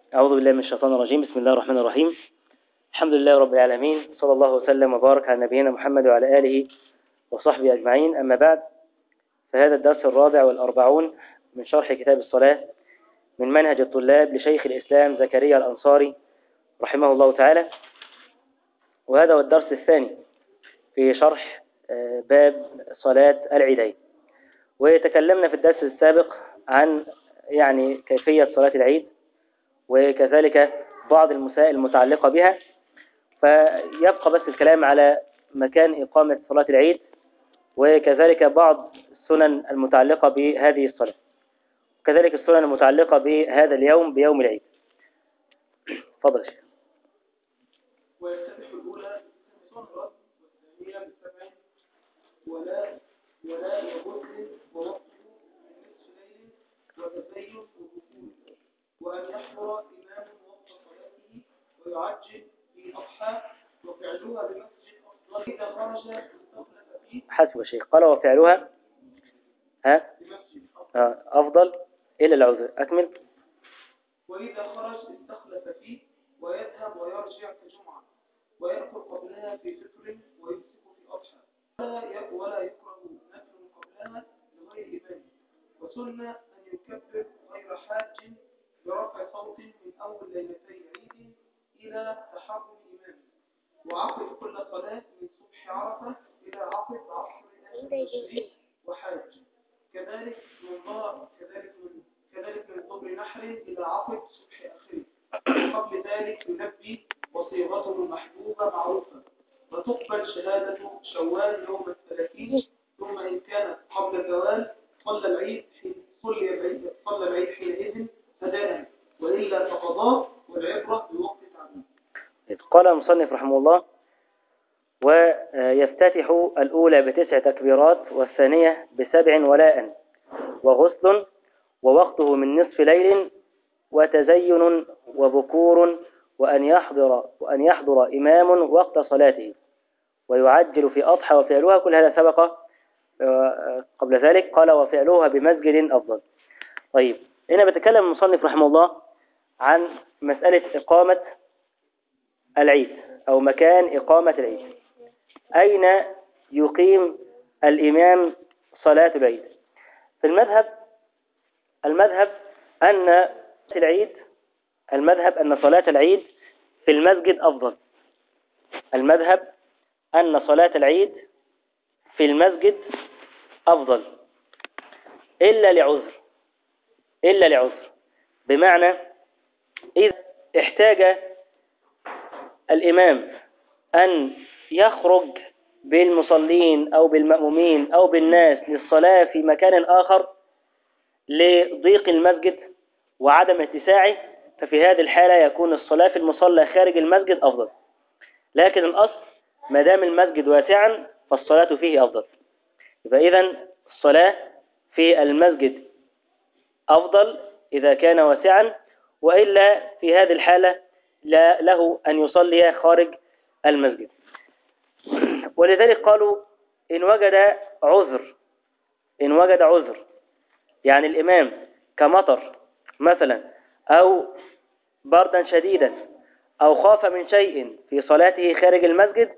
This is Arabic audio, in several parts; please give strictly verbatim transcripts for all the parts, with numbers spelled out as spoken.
أعوذ بالله من الشيطان الرجيم. بسم الله الرحمن الرحيم. الحمد لله رب العالمين، صلى الله وسلم وبارك على نبينا محمد وعلى آله وصحبه أجمعين. أما بعد، فهذا الدرس الرابع والأربعون من شرح كتاب الصلاة من منهج الطلاب لشيخ الإسلام زكريا الأنصاري رحمه الله تعالى، وهذا هو الدرس الثاني في شرح باب صلاة العيدين. وتكلمنا في الدرس السابق عن يعني كيفية صلاة العيد، وكذلك بعض المسائل المتعلقة بها، فيبقى بس الكلام على مكان إقامة صلاة العيد، وكذلك بعض السنن المتعلقة بهذه الصلاة، وكذلك السنن المتعلقة بهذا اليوم بيوم العيد. تفضل شيخ. ويفتتح الأولى بسمرة والثانية بالسبع ولا ولا وغسل ونصف نصف ليل وتزين وبكور، وأن يحضر إمام وقت صلاته ويعجل في أضحى، وفعلها بمسجد أفضل إذا خرج استخلف فيه. حسب شيخ قال وفعلها ها بمسجد آه أفضل إلى العذر. أكمل. وإذا خرج استخلف فيه ويذهب ويرجع كجمعة، ويأكل قبلها في فطر ويمسك في أضحى، ولا يكره نفل قبلها لغير إمام. وسنة أن يكبر غير حاج برفع صوت من أول ليلتي عيد إلى تحرم إمامه، وعقد كل صلاة من صبح عرفة إلى عقد عصر التشريق وحاج، كذلك من ضرب كذلك من كذلك من ظهر نحر إلى عقد صبح آخره. وقبل ذلك ينبي وصيغته المحبوبة معروفة، وتقبل شهادة شوال يوم الثلاثين، ثم إن كانت قبل زوال صلى العيد حين صلى العيد صلى العيد حينئذ أداء، وإلا فقضاء، والعبرة بوقت تعبير. قال المصنف رحمه الله: ويفتتح الأولى بتسع تكبيرات والثانية بسبع ولاء وغسل ووقته من نصف ليل وتزين وبكور، وأن يحضر وأن يحضر إمام وقت صلاته ويعجل في أضحى، وفعلها كل هذا سبق قبل ذلك. قال وفعلها بمسجد أفضل. طيب، هنا بتكلم المصنف رحمه الله عن مسألة إقامة العيد أو مكان إقامة العيد. أين يقيم الإمام صلاة العيد؟ في المذهب المذهب أن العيد المذهب أن صلاة العيد في المسجد أفضل. المذهب أن صلاة العيد في المسجد أفضل إلا لعذر إلا لعذر بمعنى إذا احتاج الإمام أن يخرج بالمصلين أو بالمأمومين أو بالناس للصلاة في مكان آخر لضيق المسجد وعدم اتساعه، ففي هذه الحالة يكون الصلاة في المصلى خارج المسجد أفضل. لكن الأصل ما دام المسجد واسعا فالصلاة فيه أفضل. يبقى إذن الصلاة في المسجد أفضل إذا كان واسعا، وإلا في هذه الحالة لا له أن يصلي خارج المسجد. ولذلك قالوا إن وجد عذر إن وجد عذر يعني الإمام كمطر مثلا أو بردا شديدا أو خاف من شيء في صلاته خارج المسجد،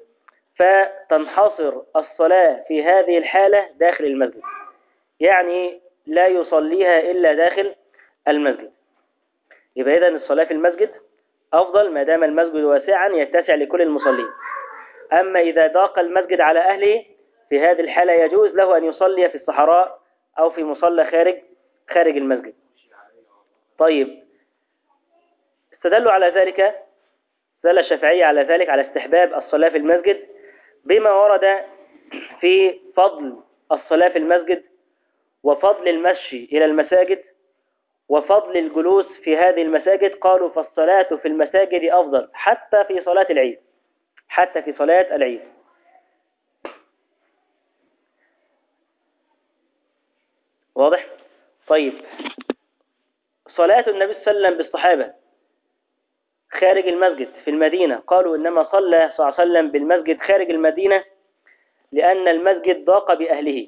فتنحصر الصلاة في هذه الحالة داخل المسجد، يعني لا يصليها إلا داخل المسجد. يبقى إذن الصلاة في المسجد أفضل ما دام المسجد واسعا يتسع لكل المصلين. أما إذا ضاق المسجد على أهله في هذه الحالة يجوز له أن يصلي في الصحراء أو في مصلى خارج خارج المسجد. طيب، استدلوا على ذلك استدل الشافعية على ذلك على استحباب الصلاة في المسجد بما ورد في فضل الصلاة في المسجد وفضل المشي إلى المساجد وفضل الجلوس في هذه المساجد. قالوا فالصلاة في المساجد أفضل حتى في صلاة العيد حتى في صلاة العيد. واضح؟ طيب، صلاة النبي صلى الله عليه وسلم بالصحابة خارج المسجد في المدينة، قالوا إنما صلى صلى الله عليه وسلم بالمسجد خارج المدينة لأن المسجد ضاق بأهله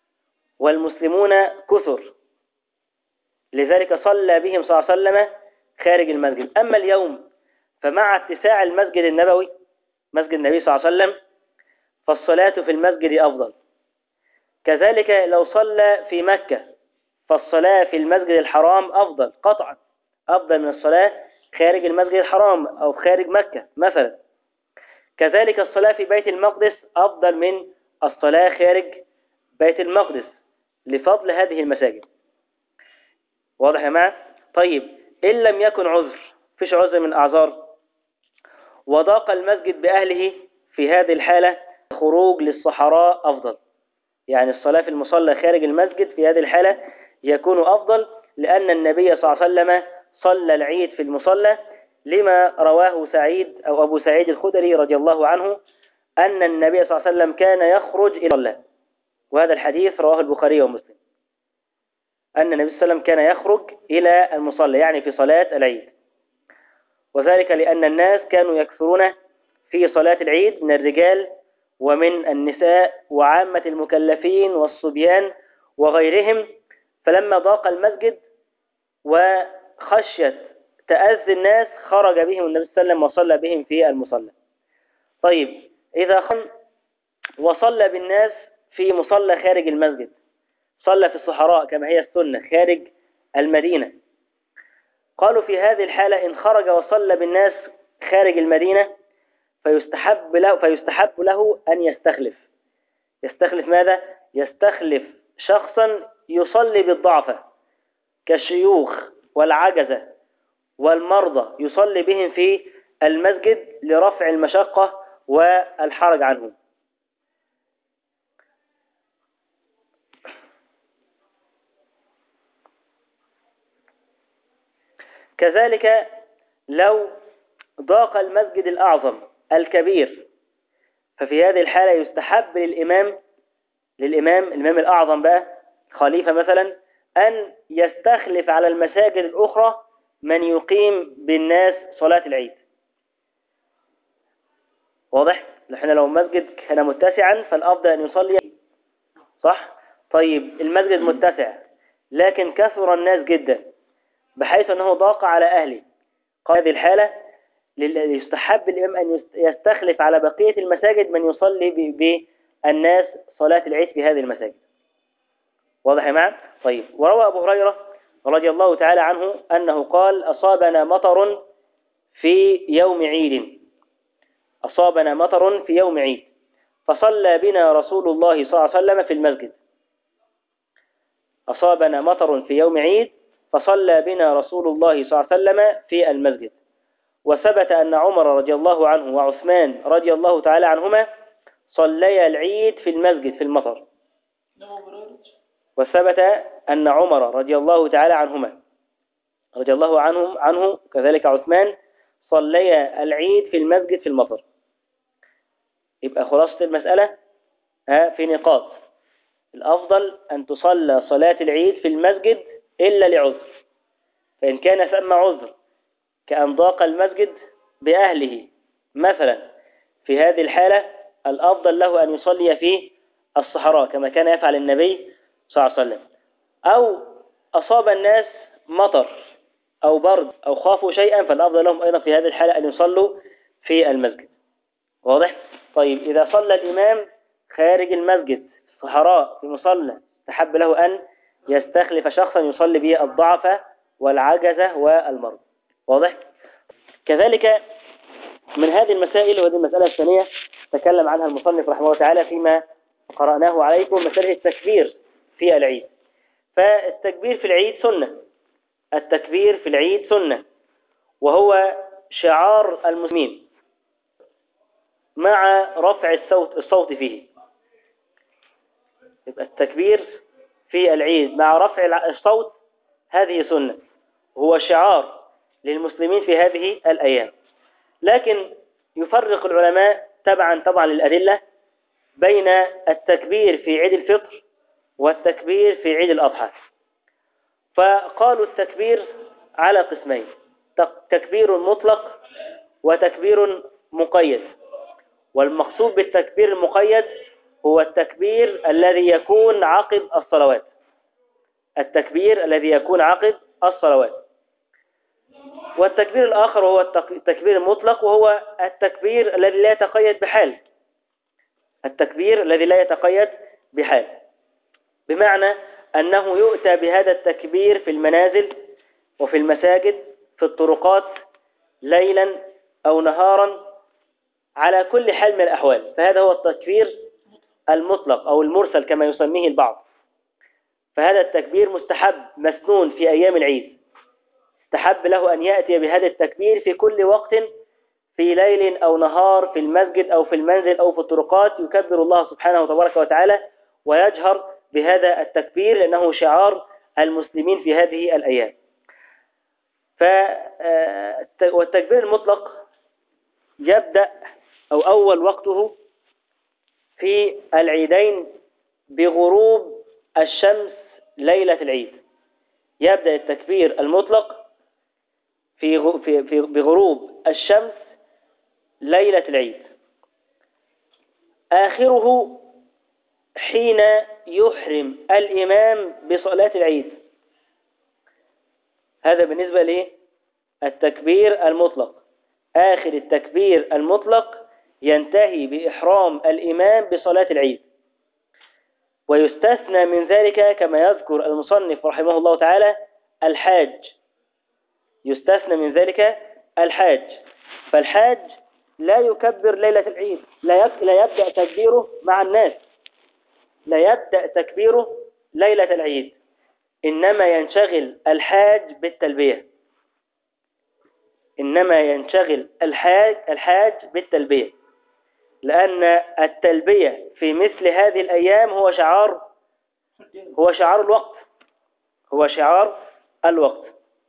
والمسلمون كثر، لذلك صلى بهم صلى الله عليه وسلم خارج المسجد. أما اليوم فمع اتساع المسجد النبوي مسجد النبي صلى الله عليه وسلم فالصلاة في المسجد أفضل. كذلك لو صلى في مكة فالصلاة في المسجد الحرام أفضل قطعا، أفضل من الصلاة خارج المسجد الحرام أو خارج مكة مثلا. كذلك الصلاة في بيت المقدس أفضل من الصلاة خارج بيت المقدس لفضل هذه المساجد. واضح يا جماعة؟ طيب إن لم يكن عذر، فيش عذر من أعذار، وضاق المسجد بأهله، في هذه الحالة خروج للصحراء أفضل. يعني الصلاة في المصلى خارج المسجد في هذه الحالة يكون أفضل، لأن النبي صلى الله عليه وسلم صلى العيد في المصلى، لما رواه سعيد أو أبو سعيد الخدري رضي الله عنه أن النبي صلى الله عليه وسلم كان يخرج إلى الله، وهذا الحديث رواه البخاري ومسلم، أن النبي صلى الله عليه وسلم كان يخرج إلى المصلى يعني في صلاة العيد، وذلك لأن الناس كانوا يكثرون في صلاة العيد من الرجال ومن النساء وعامة المكلفين والصبيان وغيرهم، فلما ضاق المسجد وخشيت تأذي الناس خرج بهم النبي صلى الله عليه وسلم وصلى بهم في المصلى. طيب إذا خن وصلى بالناس في مصلى خارج المسجد، صلى في الصحراء كما هي السنة خارج المدينة، قالوا في هذه الحالة إن خرج وصلى بالناس خارج المدينة فيستحب له, فيستحب له أن يستخلف. يستخلف ماذا؟ يستخلف شخصا يصلي بالضعفة كالشيوخ والعجزة والمرضى، يصلي بهم في المسجد لرفع المشقة والحرج عنهم. كذلك لو ضاق المسجد الأعظم الكبير ففي هذه الحالة يستحب للإمام للإمام الإمام الأعظم بقى خليفة مثلا أن يستخلف على المساجد الأخرى من يقيم بالناس صلاة العيد. واضح؟ نحن لو المسجد كان متسعا فالأفضل أن يصلي، صح؟ طيب المسجد متسع لكن كثر الناس جدا بحيث أنه ضاق على أهله، قال هذه الحالة يستحب الإمام أن يستخلف على بقية المساجد من يصلي بالناس صلاة العيد في هذه المساجد. واضح يا معا؟ طيب وروى أبو هريرة رضي الله تعالى عنه أنه قال أصابنا مطر في يوم عيد أصابنا مطر في يوم عيد فصلى بنا رسول الله صلى الله عليه وسلم في المسجد. أصابنا مطر في يوم عيد فصلى بنا رسول الله صلى الله عليه وسلم في المسجد. وثبت أن عمر رضي الله عنه وعثمان رضي الله تعالى عنهما صليا العيد في المسجد في المطر. وثبت أن عمر رضي الله تعالى عنهما رضي الله عنهم عنه كذلك عثمان صليا العيد في المسجد في المطر. يبقى خلاصة المسألة في نقاط: الأفضل أن تصلى صلاة العيد في المسجد إلا لعذر، فإن كان ثم عذر كأن ضاق المسجد بأهله مثلا، في هذه الحالة الأفضل له أن يصلي في الصحراء كما كان يفعل النبي صلى الله عليه وسلم. أو أصاب الناس مطر أو برد أو خافوا شيئا فالأفضل لهم أيضا في هذه الحالة أن يصلوا في المسجد. واضح؟ طيب إذا صلى الإمام خارج المسجد في الصحراء في مصلى استحب له أن يستخلف شخصا يصلي به الضعف والعجزة والمرض. واضح؟ كذلك من هذه المسائل، وهذه المسألة الثانية تكلم عنها المصنف رحمه الله تعالى فيما قرأناه عليكم، مسألة التكبير في العيد. فالتكبير في العيد سنة، التكبير في العيد سنة وهو شعار المسلمين مع رفع الصوت الصوت فيه. يبقى التكبير في العيد مع رفع الصوت هذه سنة، هو شعار للمسلمين في هذه الأيام. لكن يفرق العلماء تبعا طبعا للأدلة بين التكبير في عيد الفطر والتكبير في عيد الأضحى. فقالوا التكبير على قسمين: تكبير مطلق وتكبير مقيد. والمقصود بالتكبير المقيد هو التكبير الذي يكون عقب الصلوات، التكبير الذي يكون عقب الصلوات. والتكبير الآخر هو التكبير المطلق، وهو التكبير الذي لا يتقيد بحال. التكبير الذي لا يتقيد بحال بمعنى أنه يؤتى بهذا التكبير في المنازل وفي المساجد، في الطرقات، ليلا أو نهارا، على كل حال من الأحوال. فهذا هو التكبير المطلق أو المرسل كما يسميه البعض. فهذا التكبير مستحب مسنون في أيام العيد، استحب له أن يأتي بهذا التكبير في كل وقت، في ليل أو نهار، في المسجد أو في المنزل أو في الطرقات، يكبر الله سبحانه وتبارك وتعالى ويجهر بهذا التكبير، لأنه شعار المسلمين في هذه الأيام. والتكبير المطلق يبدأ أو أول وقته في العيدين بغروب الشمس ليلة العيد. يبدأ التكبير المطلق في في في بغروب الشمس ليلة العيد، آخره حين يحرم الإمام بصلاة العيد. هذا بالنسبة للتكبير المطلق. آخر التكبير المطلق ينتهي بإحرام الإمام بصلاة العيد. ويستثنى من ذلك كما يذكر المصنف رحمه الله تعالى الحاج، يستثنى من ذلك الحاج. فالحاج لا يكبر ليلة العيد، لا يبدأ تكبيره مع الناس، لا يبدأ تكبيره ليلة العيد، إنما ينشغل الحاج بالتلبية، إنما ينشغل الحاج الحاج بالتلبية، لأن التلبية في مثل هذه الأيام هو شعار هو شعار الوقت، هو شعار الوقت.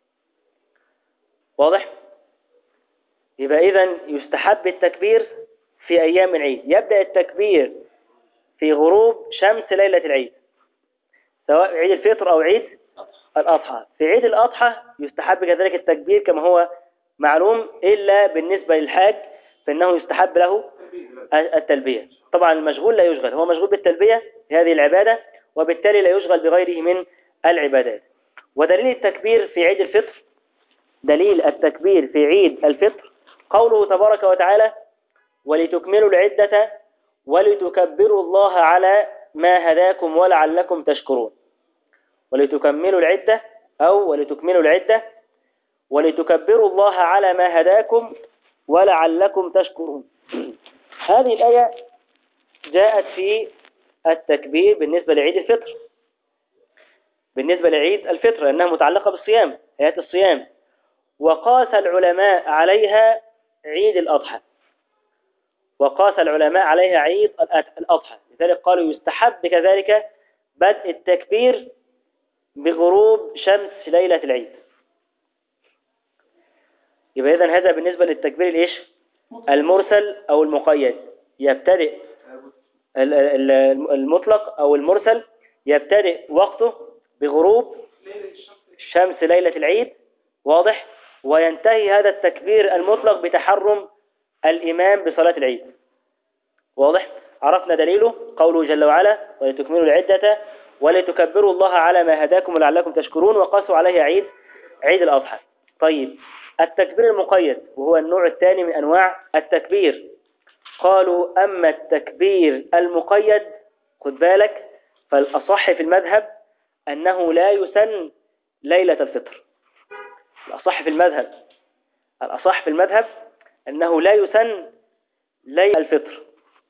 واضح؟ يبقى إذن يستحب التكبير في أيام العيد. يبدأ التكبير في غروب شمس ليلة العيد، سواء عيد الفطر أو عيد الأضحى. في عيد الأضحى يستحب كذلك التكبير كما هو معلوم، إلا بالنسبة للحاج فإنه يستحب له التلبية. طبعا المشغول لا يشغل، هو مشغول بالتلبية هذه العبادة، وبالتالي لا يشغل بغيره من العبادات. ودليل التكبير في عيد الفطر، دليل التكبير في عيد الفطر قوله تبارك وتعالى: ولتكملوا العدة ولتكبروا الله على ما هداكم ولعلكم تشكرون. ولتكملوا العدة أو ولتكملوا العدة ولتكبروا الله على ما هداكم ولعلكم تشكرون. هذه الآية جاءت في التكبير بالنسبة لعيد الفطر، بالنسبة لعيد الفطر لأنها متعلقة بالصيام، آيات الصيام. وقاس العلماء عليها عيد الأضحى، وقاس العلماء عليها عيد الأضحى، لذلك قالوا يستحب كذلك بدء التكبير بغروب شمس ليلة العيد. يبقى إذن هذا بالنسبة للتكبير الإيش؟ المرسل أو المقيد. يبتدئ المطلق أو المرسل يبتدئ وقته بغروب شمس ليلة العيد، واضح؟ وينتهي هذا التكبير المطلق بتحرم الإمام بصلاة العيد، واضح؟ عرفنا دليله قوله جل وعلا: ولتكملوا العدة ولتكبروا الله على ما هداكم ولعلكم تشكرون، وقاسوا عليه عيد عيد الأضحى. طيب، التكبير المقيد وهو النوع الثاني من أنواع التكبير. قالوا أما التكبير المقيد، خد بالك، فالأصح في المذهب أنه لا يسن ليلة الفطر. الأصح في المذهب الأصح في المذهب أنه لا يسن ليلة الفطر،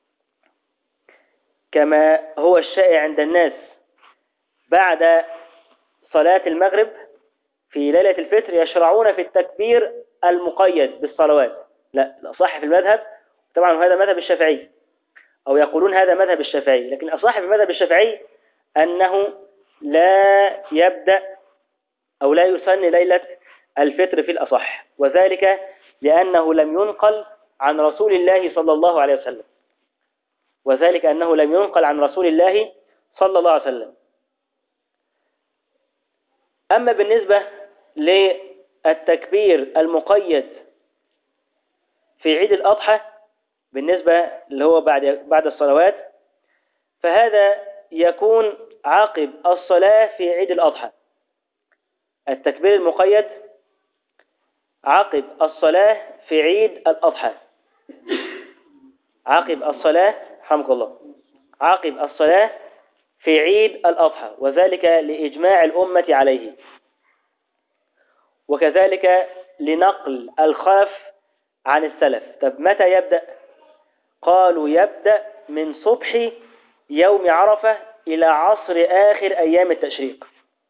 كما هو الشائع عند الناس بعد صلاة المغرب في ليلة الفطر يشرعون في التكبير المقيد بالصلوات. لا، الأصح في المذهب، طبعا هذا مذهب الشافعي، أو يقولون هذا مذهب الشافعي، لكن الأصح في المذهب الشافعي أنه لا يبدأ أو لا يسن ليلة الفطر في الأصح، وذلك لأنه لم ينقل عن رسول الله صلى الله عليه وسلم وذلك أنه لم ينقل عن رسول الله صلى الله عليه وسلم. أما بالنسبة للتكبير المقيد في عيد الأضحى بالنسبة اللي هو بعد بعد الصلوات، فهذا يكون عقب الصلاة في عيد الأضحى. التكبير المقيد عقب الصلاة في عيد الأضحى. عقب الصلاة حمد الله عقب الصلاة في عيد الأضحى، وذلك لإجماع الأمة عليه، وكذلك لنقل الخلف عن السلف. طب متى يبدأ؟ قالوا يبدأ من صبح يوم عرفة إلى عصر آخر أيام التشريق.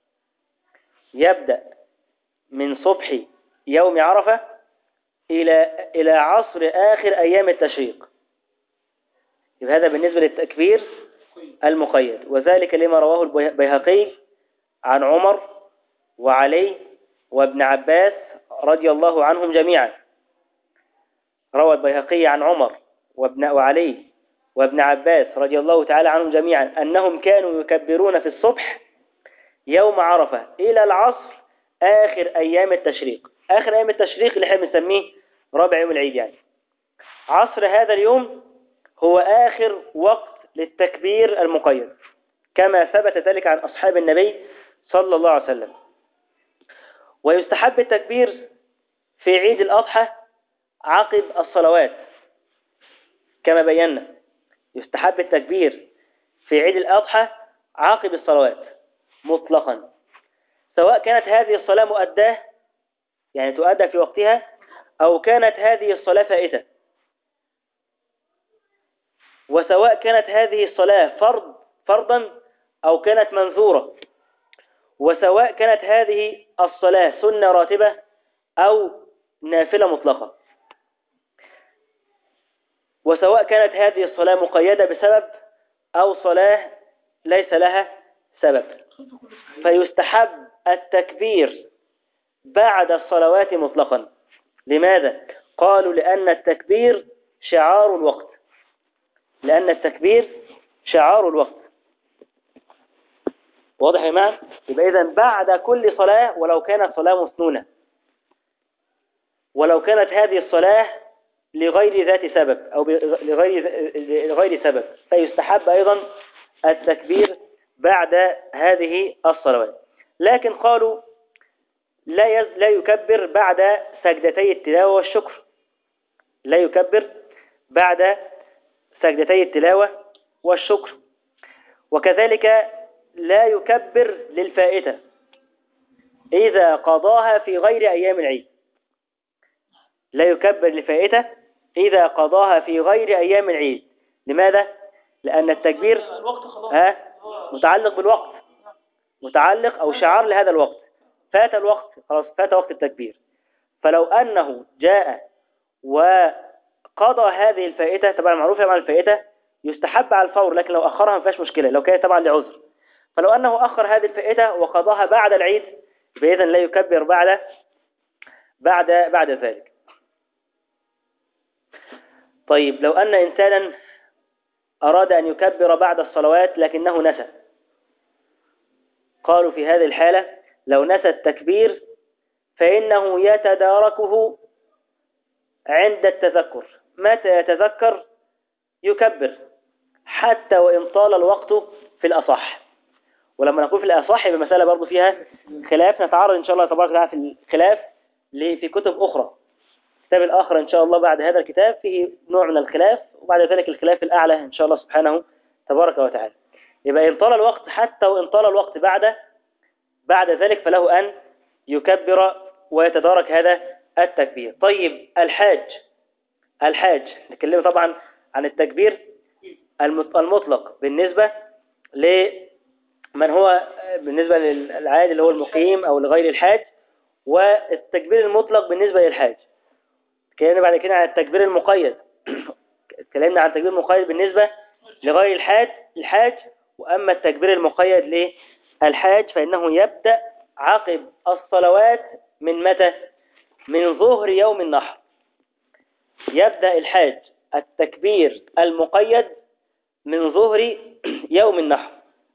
يبدأ من صبح يوم عرفة إلى إلى عصر آخر أيام التشريق. يبقى هذا بالنسبة للتكبير المقيد، وذلك لما رواه البيهقي عن عمر وعلي وابن عباس رضي الله عنهم جميعا. روى البيهقي عن عمر وابن وعلي وابن عباس رضي الله تعالى عنهم جميعا أنهم كانوا يكبرون في الصبح يوم عرفة إلى العصر آخر أيام التشريق. آخر أيام التشريق اللي احنا بنسميه رابع يوم العيد، يعني عصر هذا اليوم هو آخر وقت للتكبير المقيد، كما ثبت ذلك عن أصحاب النبي صلى الله عليه وسلم. ويستحب التكبير في عيد الأضحى عقب الصلوات كما بينا. يستحب التكبير في عيد الأضحى عقب الصلوات مطلقا، سواء كانت هذه الصلاة مؤداة يعني تؤدى في وقتها، أو كانت هذه الصلاة فائتة، وسواء كانت هذه الصلاة فرض فرضا أو كانت منذورة، وسواء كانت هذه الصلاة سنة راتبة أو نافلة مطلقة، وسواء كانت هذه الصلاة مقيدة بسبب أو صلاة ليس لها سبب. فيستحب التكبير بعد الصلوات مطلقا. لماذا؟ قالوا لأن التكبير شعار الوقت. لأن التكبير شعار الوقت. واضح يا جماعة؟ يبقى إذن بعد كل صلاة، ولو كانت صلاة مسنونة، ولو كانت هذه الصلاة لغير ذات سبب أو لغير لغير سبب، فيستحب أيضا التكبير بعد هذه الصلوات. لكن قالوا لا يز... لا يكبر بعد سجدتي التلاوة والشكر. لا يكبر بعد سجدتي التلاوة والشكر. وكذلك لا يكبر للفائتة إذا قضاها في غير أيام العيد. لا يكبر للفائتة إذا قضاها في غير أيام العيد. لماذا؟ لأن التكبير ها متعلق بالوقت، متعلق أو شعار لهذا الوقت. فات الوقت خلاص، فات وقت التكبير. فلو أنه جاء وقضى هذه الفائتة، طبعا معروف يا الفائتة يستحب على الفور، لكن لو أخرها ما فيهاش مشكلة لو كانت طبعا لعذر. فلو أنه أخر هذه الفائتة وقضاها بعد العيد، بإذن لا يكبر بعد بعد بعد ذلك. طيب لو أن إنسانا أراد أن يكبر بعد الصلوات لكنه نسى، قالوا في هذه الحالة لو نسى التكبير فإنه يتداركه عند التذكر. متى يتذكر يكبر حتى وإن طال الوقت في الأصح. ولما نقول في الأصح يبقى مسألة برضو فيها خلاف، نتعرض إن شاء الله تبارك وتعالى في الخلاف في كتب أخرى. الكتاب الآخر إن شاء الله بعد هذا الكتاب فيه نوع من الخلاف، وبعد ذلك الخلاف الأعلى إن شاء الله سبحانه تبارك وتعالى. يبقى إن طال الوقت حتى وإن طال الوقت بعد بعد ذلك فله أن يكبر ويتدارك هذا التكبير. طيب الحاج الحاج نتكلم طبعا عن التكبير المطلق بالنسبة لمن هو بالنسبة للعادي اللي هو المقيم أو لغير الحاج، والتكبير المطلق بالنسبة للحاج. اتكلمنا بعد كده عن التكبير المقيد، اتكلمنا عن التكبير المقيد بالنسبة لغير الحاج الحاج وأما التكبير المقيد للحاج فإنه يبدأ عقب الصلوات من متى؟ من ظهر يوم النحر. يبدأ الحاج التكبير المقيد من ظهر يوم النحر.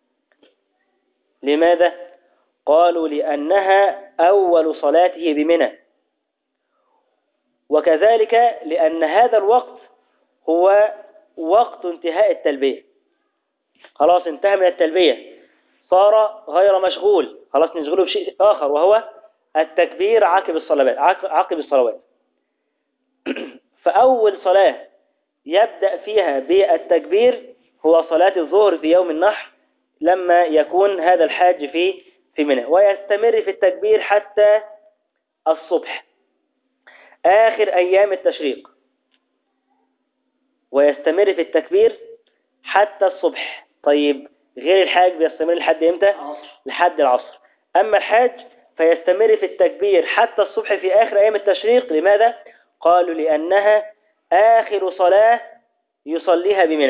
لماذا؟ قالوا لأنها أول صلاته بمنى، وكذلك لأن هذا الوقت هو وقت انتهاء التلبية. خلاص انتهى من التلبية، صار غير مشغول، خلاص نشغله بشيء آخر وهو التكبير عقب الصلوات عقب الصلوات. فأول صلاة يبدأ فيها بالتكبير هو صلاة الظهر في يوم النحر لما يكون هذا الحاج في في منى، ويستمر في التكبير حتى الصبح آخر أيام التشريق، ويستمر في التكبير حتى الصبح. طيب غير الحاج بيستمر لحد امتى؟ لحد العصر. أما الحاج فيستمر في التكبير حتى الصبح في آخر أيام التشريق. لماذا؟ قالوا لأنها آخر صلاة يصليها بمنى،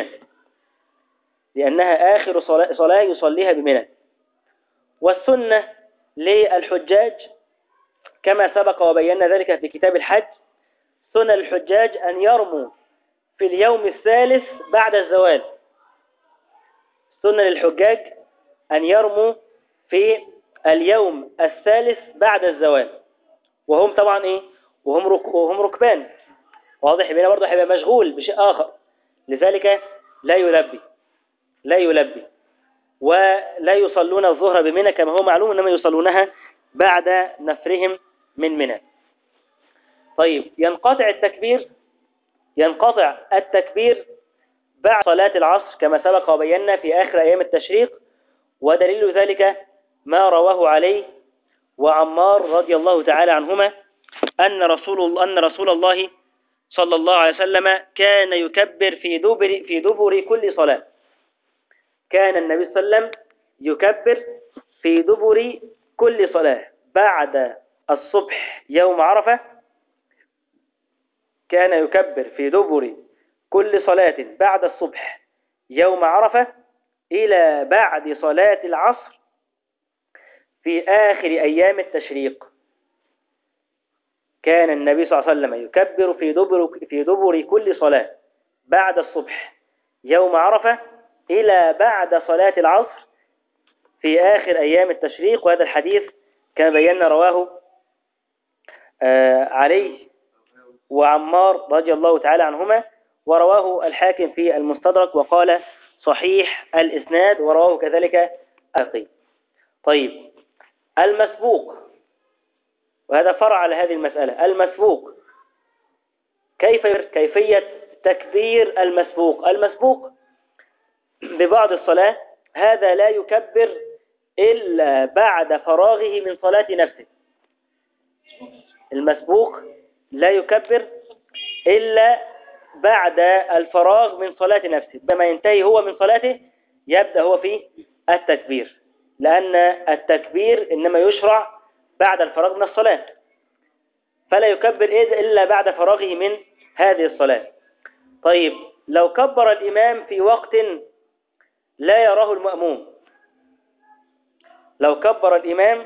لأنها آخر صلاة يصليها بمنى. والسنة للحجاج كما سبق وبينا ذلك في كتاب الحج، سنة الحجاج أن يرموا في اليوم الثالث بعد الزوال. سنة للحجاج أن يرموا في اليوم الثالث بعد الزوال، وهم طبعا إيه؟ وهم رك... وهم ركبان. واضح؟ بينا برضه هيبقى مشغول بشيء آخر، لذلك لا يلبي لا يلبي ولا يصلون الظهر بمنى كما هو معلوم، إنما يصلونها بعد نفرهم من منى. طيب ينقطع التكبير ينقطع التكبير بعد صلاة العصر كما سبق وبينا في آخر أيام التشريق، ودليل ذلك ما رواه علي وعمار رضي الله تعالى عنهما أن رسول الله أن رسول الله صلى الله عليه وسلم كان يكبر في دبر في دبر كل صلاة. كان النبي صلى الله عليه وسلم يكبر في دبر كل صلاة بعد الصبح يوم عرفة. كان يكبر في دبر كل صلاة بعد الصبح يوم عرفة إلى بعد صلاة العصر في آخر أيام التشريق. كان النبي صلى الله عليه وسلم يكبر في دبر في دبر كل صلاة بعد الصبح يوم عرفة إلى بعد صلاة العصر في آخر أيام التشريق. وهذا الحديث كما بينا رواه آه علي وعمار رضي الله تعالى عنهما، ورواه الحاكم في المستدرك وقال صحيح الإسناد، ورواه كذلك أخي. طيب المسبوق، وهذا فرع على هذه المسألة. المسبوق كيف كيفية تكبير المسبوق؟ المسبوق ببعض الصلاة هذا لا يكبر إلا بعد فراغه من صلاة نفسه. المسبوق لا يكبر إلا بعد الفراغ من صلاة نفسه، بما ينتهي هو من صلاته يبدأ هو في التكبير، لأن التكبير إنما يشرع بعد الفراغ من الصلاة، فلا يكبر إلا بعد فراغه من هذه الصلاة. طيب لو كبر الإمام في وقت لا يراه المأموم، لو كبر الإمام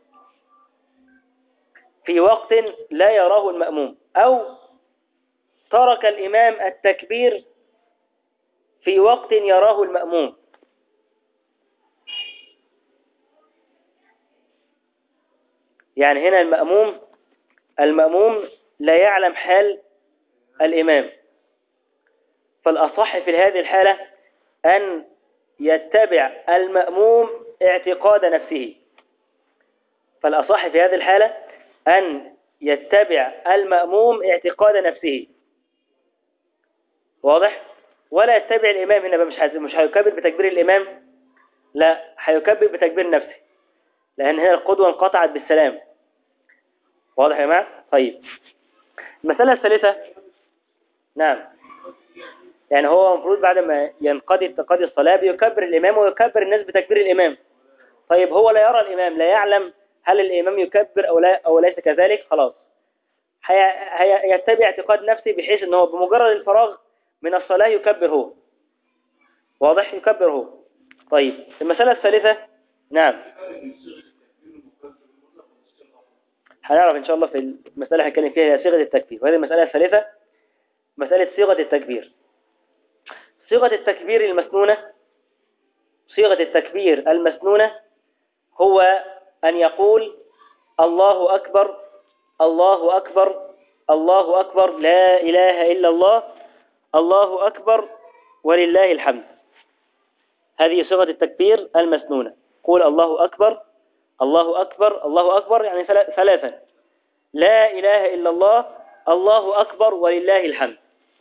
في وقت لا يراه المأموم، أو ترك الإمام التكبير في وقت يراه المأموم، يعني هنا المأموم المأموم لا يعلم حال الإمام، فالأصح في هذه الحالة أن يتبع المأموم اعتقاد نفسه. فالأصح في هذه الحالة أن يتبع المأموم اعتقاد نفسه. واضح؟ ولا يتبع الإمام هنا، مش مش هيكبر بتكبير الإمام، لا هيكبر بتكبير نفسه، لأن هنا القدوة انقطعت بالسلام. واضح يا جماعة؟ طيب المسألة الثالثة. نعم، يعني هو المفروض بعد ما ينقضي تقضي الصلاة بيكبر الإمام ويكبر الناس بتكبير الإمام. طيب هو لا يرى الإمام، لا يعلم هل الإمام يكبر أو لا أو ليس كذلك، خلاص هيتبع اعتقاد نفسي بحيث أنه بمجرد الفراغ من الصلاة يكبر هو. واضح؟ يكبر هو. طيب المسألة الثالثة. نعم، هنعرف إن شاء الله في المسألة هنتكلم فيها صيغة التكبير، وهذه المسألة الثالثة مسألة صيغة التكبير. صيغة التكبير المسنونة صيغة التكبير المسنونة هو أن يقول الله أكبر الله أكبر الله أكبر لا إله إلا الله الله أكبر ولله الحمد. هذه صيغة التكبير المسنونة. قول الله أكبر الله أكبر الله أكبر يعني ثلاثا، لا إله إلا الله الله أكبر ولله الحمد.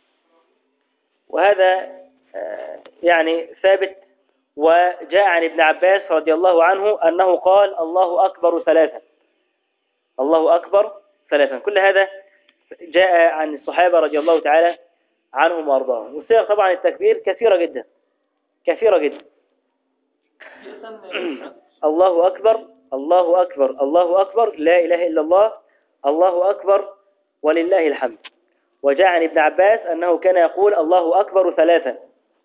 وهذا يعني ثابت، وجاء عن ابن عباس رضي الله عنه أنه قال الله أكبر ثلاثا، الله أكبر ثلاثا. كل هذا جاء عن الصحابة رضي الله تعالى عنهم وأرضاهم. وصيغ طبعا التكبير كثيرة جدا كثيرة جدا. الله أكبر الله أكبر الله أكبر، لا إله إلا الله الله أكبر ولله الحمد. وجاء عن ابن عباس أنه كان يقول الله أكبر ثلاثا.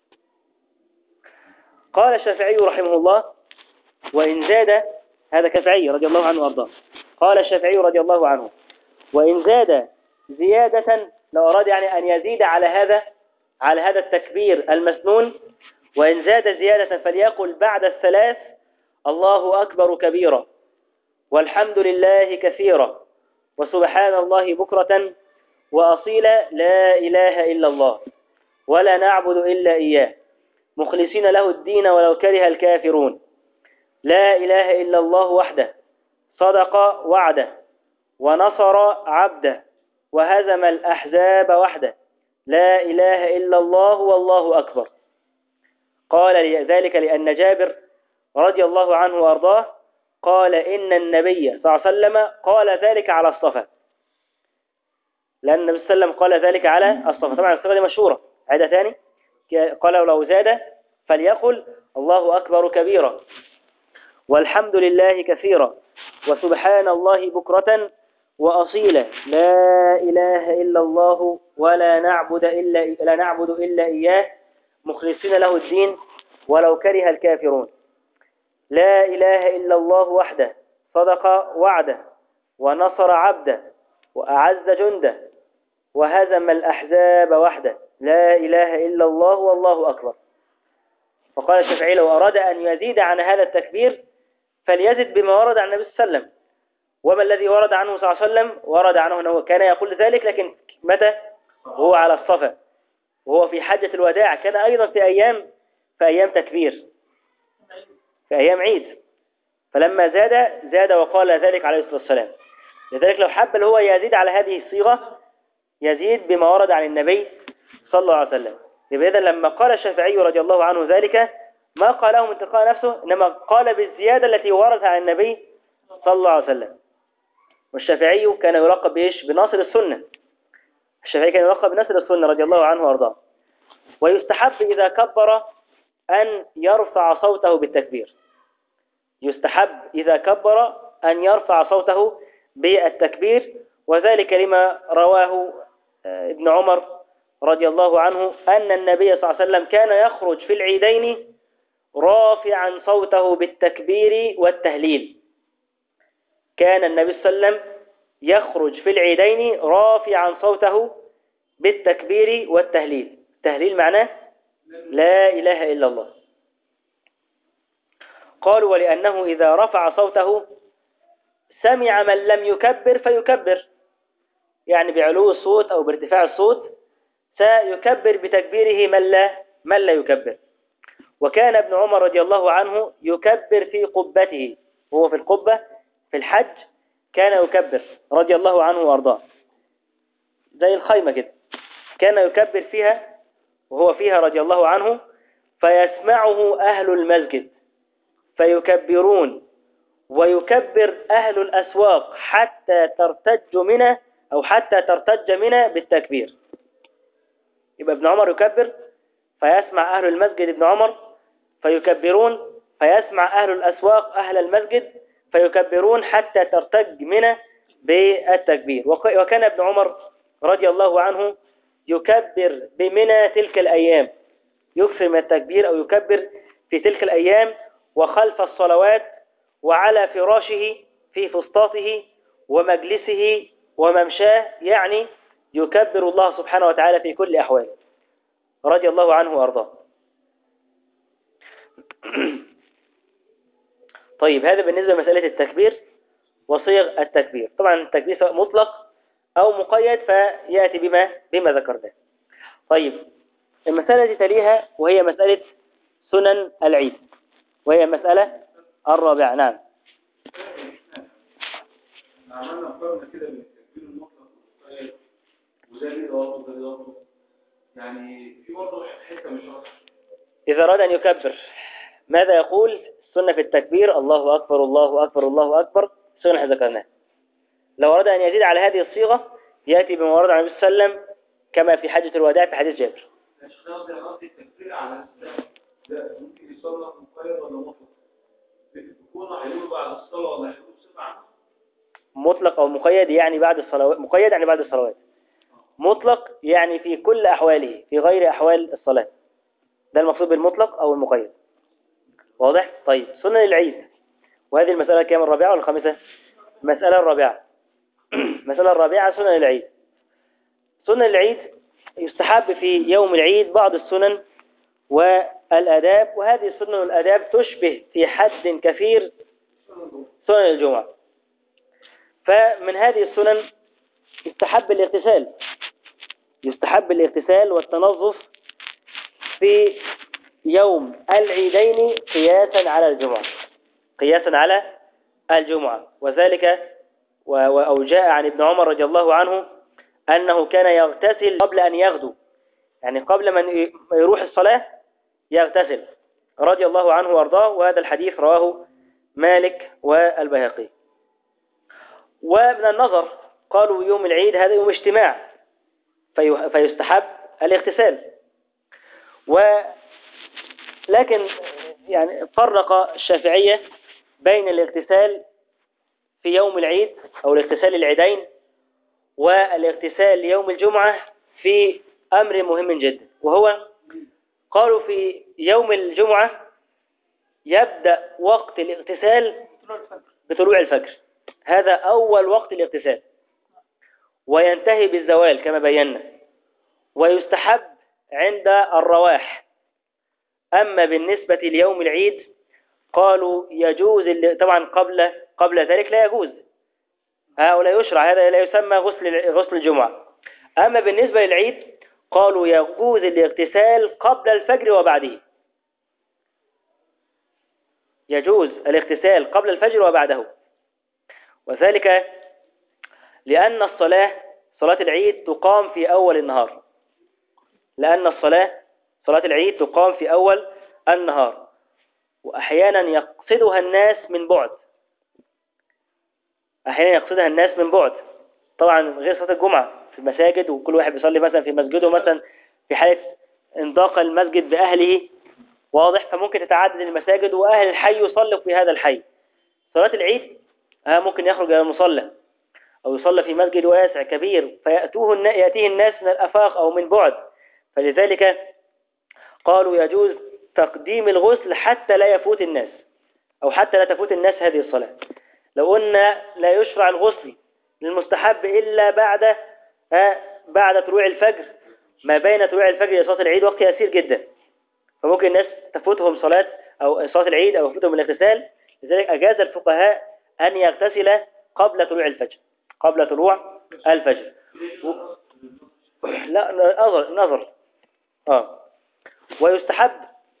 قال الشافعي رحمه الله وإن زاد، هذا كفعي رضي الله عنه وأرضاه، قال الشافعي رضي الله عنه وإن زاد زيادة، لو أراد يعني أن يزيد على هذا على هذا التكبير المسنون، وإن زاد زيادة فليقل بعد الثلاث الله أكبر كبيرا والحمد لله كثيرا وسبحان الله بكرة وأصيلا، لا إله إلا الله ولا نعبد إلا إياه مخلصين له الدين ولو كره الكافرون، لا إله إلا الله وحده صدق وعده ونصر عبده وهزم الأحزاب وحده، لا إله إلا الله والله أكبر. قال ذلك لأن جابر رضي الله عنه وأرضاه قال إن النبي صلى الله عليه وسلم قال ذلك على الصفا، لأن النبي صلى الله عليه وسلم قال ذلك على الصفا. طبعا الصفا دي مشهورة. عادة ثاني قال لو زاد فليقل الله أكبر كبيرا والحمد لله كثيرا وسبحان الله بكرة وأصيلا، لا إله إلا الله ولا نعبد إلا لا نعبد إلا إياه مخلصين له الدين ولو كره الكافرون، لا إله إلا الله وحده صدق وعده ونصر عبده وأعز جنده وهزم الأحزاب وحده، لا إله إلا الله والله أكبر. فقال الشافعي لو أراد أن يزيد عن هذا التكبير فليزد بما ورد عن النبي صلى الله عليه وسلم. وما الذي ورد عنه صلى الله عليه وسلم؟ ورد عنه أنه كان يقول ذلك، لكن متى؟ وهو على الصفا وهو في حجة الوداع، كان أيضا في أيام في أيام تكبير في أيام عيد، فلما زاد زاد وقال ذلك عليه الصلاة والسلام. لذلك لو حب اللي هو يزيد على هذه الصيغة يزيد بما ورد عن النبي صلى الله عليه وسلم. يبقى إذن لما قال الشافعي رضي الله عنه ذلك ما قاله من تلقاء نفسه، إنما قال بالزيادة التي وردت عن النبي صلى الله عليه وسلم. والشافعي كان يلقب بإيش؟ بناصر السنة. الشافعي كان يلقب بناصر السنة رضي الله عنه وارضاه. ويستحب إذا كبر أن يرفع صوته بالتكبير، يستحب إذا كبر أن يرفع صوته بالتكبير، وذلك لما رواه ابن عمر رضي الله عنه أن النبي صلى الله عليه وسلم كان يخرج في العيدين رافعا صوته بالتكبير والتهليل. كان النبي صلى الله عليه وسلم يخرج في العيدين رافعا صوته بالتكبير والتهليل. التهليل معناه لا إله إلا الله. قالوا ولأنه إذا رفع صوته سمع من لم يكبر فيكبر، يعني بعلو الصوت أو بارتفاع الصوت سيكبر بتكبيره من لا من لا يكبر. وكان ابن عمر رضي الله عنه يكبر في قبته، وهو في القبة في الحج كان يكبر رضي الله عنه وارضاه، زي الخيمة كده كان يكبر فيها وهو فيها رضي الله عنه، فيسمعه أهل المسجد فيكبرون ويكبر أهل الأسواق حتى ترتج منه أو حتى ترتج منه بالتكبير. يبقى ابن عمر يكبر فيسمع أهل المسجد ابن عمر فيكبرون، فيسمع أهل الأسواق أهل المسجد فيكبرون حتى ترتج منه بالتكبير. وكان ابن عمر رضي الله عنه يكبر بمنى تلك الأيام، يكثر من التكبير أو يكبر في تلك الأيام وخلف الصلوات وعلى فراشه في فسطاطه ومجلسه وممشاه، يعني يكبر الله سبحانه وتعالى في كل أحواله رضي الله عنه وأرضاه. طيب هذا بالنسبة لمسألة التكبير وصيغ التكبير. طبعا التكبير سواء مطلق أو مقيد فيأتي بما بما ذكرناه. طيب المسألة التي تليها وهي مسألة سنن العيد، وهي مسألة الرابعة. نعم. عملنا مقارنة كده بين التكبير المطلق والمقيد، وده ليه ضوابط وده ليه ضوابط، يعني في برضه حتة مش واضحة. إذا أراد أن يكبر ماذا يقول؟ السنة في التكبير الله أكبر الله أكبر الله أكبر، سنة احنا ذكرناها. لو أراد أن يزيد على هذه الصيغة يأتي بما ورد عن النبي صلى الله عليه وسلم كما في حجة الوداع في حديث جابر. مش قصدي قصدي التكبير على السلام، ده ممكن يصلح مقيد ولا مطلق؟ بيكون هيقول بعد الصلاة ولا هيقول بصفة عامة؟ مطلق أو مقيد يعني بعد الصلوات، مقيد يعني بعد الصلوات، مطلق يعني في كل أحواله في غير أحوال الصلاة. ده المقصود بالمطلق أو المقيد. واضح؟ طيب سنن العيد، وهذه المسألة كام، الرابعة ولا الخامسة؟ المسألة الرابعة. المسألة الرابعة سنن العيد. سنن العيد يستحب في يوم العيد بعض السنن والآداب، وهذه السنن والآداب تشبه في حد كثير سنن الجمعة. فمن هذه السنن يستحب الاغتسال، يستحب الاغتسال والتنظف في يوم العيدين قياسا على الجمعة، قياسا على الجمعة. وذلك و- أو جاء عن ابن عمر رضي الله عنه أنه كان يغتسل قبل أن يغدو، يعني قبل من يروح الصلاة يغتسل رضي الله عنه وارضاه. وهذا الحديث رواه مالك والبيهقي. ومن النظر قالوا يوم العيد هذا يوم اجتماع في فيستحب الاغتسال، ولكن يعني فرق الشافعية بين الاغتسال في يوم العيد أو الاغتسال العيدين والاغتسال يوم الجمعة في أمر مهم جدا، وهو قالوا في يوم الجمعة يبدأ وقت الاغتسال بطلوع الفجر، هذا أول وقت الاغتسال، وينتهي بالزوال كما بينا، ويستحب عند الرواح. أما بالنسبة ليوم العيد قالوا يجوز، طبعا قبل قبل ذلك لا يجوز أو لا يشرع، هذا لا يسمى غسل غسل الجمعة. أما بالنسبة للعيد قالوا يجوز الاغتسال قبل الفجر وبعده، يجوز الاغتسال قبل الفجر وبعده، وذلك لأن الصلاة صلاة العيد تقام في أول النهار، لأن الصلاة صلاة العيد تقام في أول النهار، وأحيانا يقصدها الناس من بعد، أحيانا يقصدها الناس من بعد، طبعا غير صلاة الجمعة في المساجد، وكل واحد بيصلي مثلا في مسجده مثلا في حالة انضاق المسجد بأهله، واضح، فممكن تتعدد المساجد وأهل الحي يصلوا في هذا الحي. صلاة العيد ها ممكن يخرج إلى المصلى أو يصلى في مسجد واسع كبير فيأتوه النا... يأتيه الناس من الأفاق أو من بعد، فلذلك قالوا يجوز تقديم الغسل حتى لا يفوت الناس أو حتى لا تفوت الناس هذه الصلاة. لو قلنا لا يشرع الغسل للمستحب إلا بعد ها بعد طلوع الفجر، ما بين طلوع الفجر لصلاة العيد وقت يسير جدا، فممكن الناس تفوتهم صلاة أو صلاة العيد أو يفوتهم الاغتسال. لذلك أجاز الفقهاء أن يغتسل قبل طلوع الفجر، قبل طلوع الفجر. و... لا نظر نظر آه ويستحب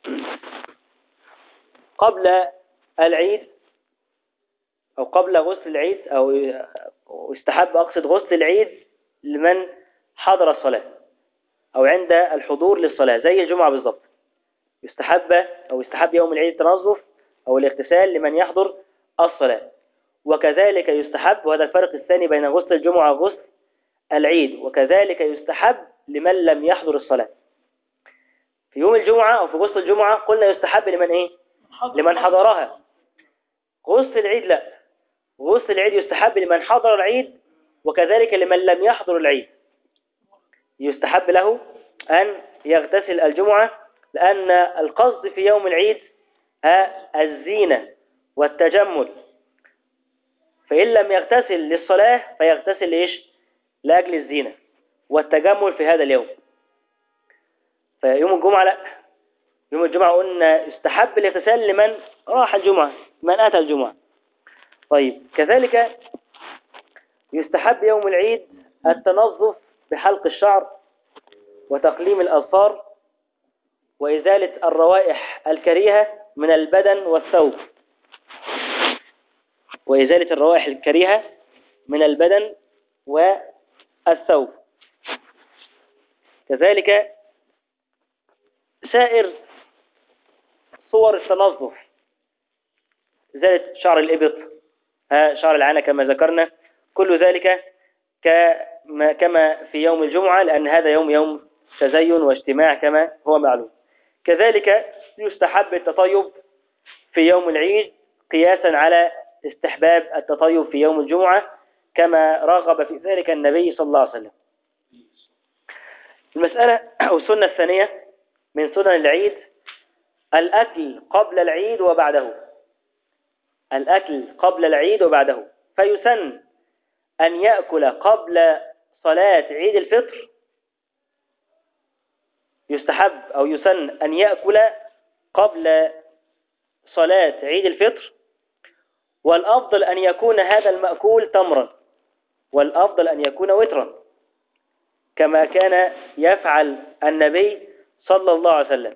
قبل العيد أو قبل غسل العيد، أو يستحب أقصد غسل العيد لمن حضر الصلاة أو عند الحضور للصلاة زي الجمعة بالضبط، يستحب أو يستحب يوم العيد التنظف أو الاغتسال لمن يحضر الصلاة. وكذلك يستحب، وهذا الفرق الثاني بين غسل الجمعة وغسل العيد، وكذلك يستحب لمن لم يحضر الصلاة. في يوم الجمعة أو في غسل الجمعة قلنا يستحب لمن إيه؟ لمن حضرها. غسل العيد لا، غسل العيد يستحب لمن حضر العيد وكذلك لمن لم يحضر العيد، يستحب له أن يغتسل الجمعة، لأن القصد في يوم العيد الزينة والتجمل، فإن لم يغتسل للصلاة فيغتسل لإيش؟ لأجل الزينة والتجمل في هذا اليوم. فيوم الجمعة لا، يوم الجمعة قلنا يستحب الاغتسال لمن راح الجمعة، من أتى الجمعة. طيب كذلك يستحب يوم العيد التنظف بحلق الشعر وتقليم الأظفار وإزالة الروائح الكريهة من البدن والثوب، وإزالة الروائح الكريهة من البدن والثوب. كذلك سائر صور التنظف، إزالة شعر الإبط، شعر العانة كما ذكرنا، كل ذلك كما كما في يوم الجمعة، لأن هذا يوم يوم تزين واجتماع كما هو معلوم. كذلك يستحب التطيب في يوم العيد قياسا على استحباب التطيب في يوم الجمعة، كما رغب في ذلك النبي صلى الله عليه وسلم. المسألة أو السنة الثانية من سنن العيد الأكل قبل العيد وبعده. الأكل قبل العيد وبعده، فيسن أن يأكل قبل صلاة عيد الفطر، يستحب أو يسن أن يأكل قبل صلاة عيد الفطر، والأفضل أن يكون هذا المأكول تمرا، والأفضل أن يكون وترا، كما كان يفعل النبي صلى الله عليه وسلم.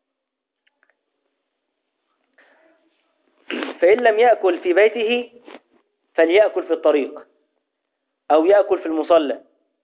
فإن لم يأكل في بيته فليأكل في الطريق أو يأكل في المصلى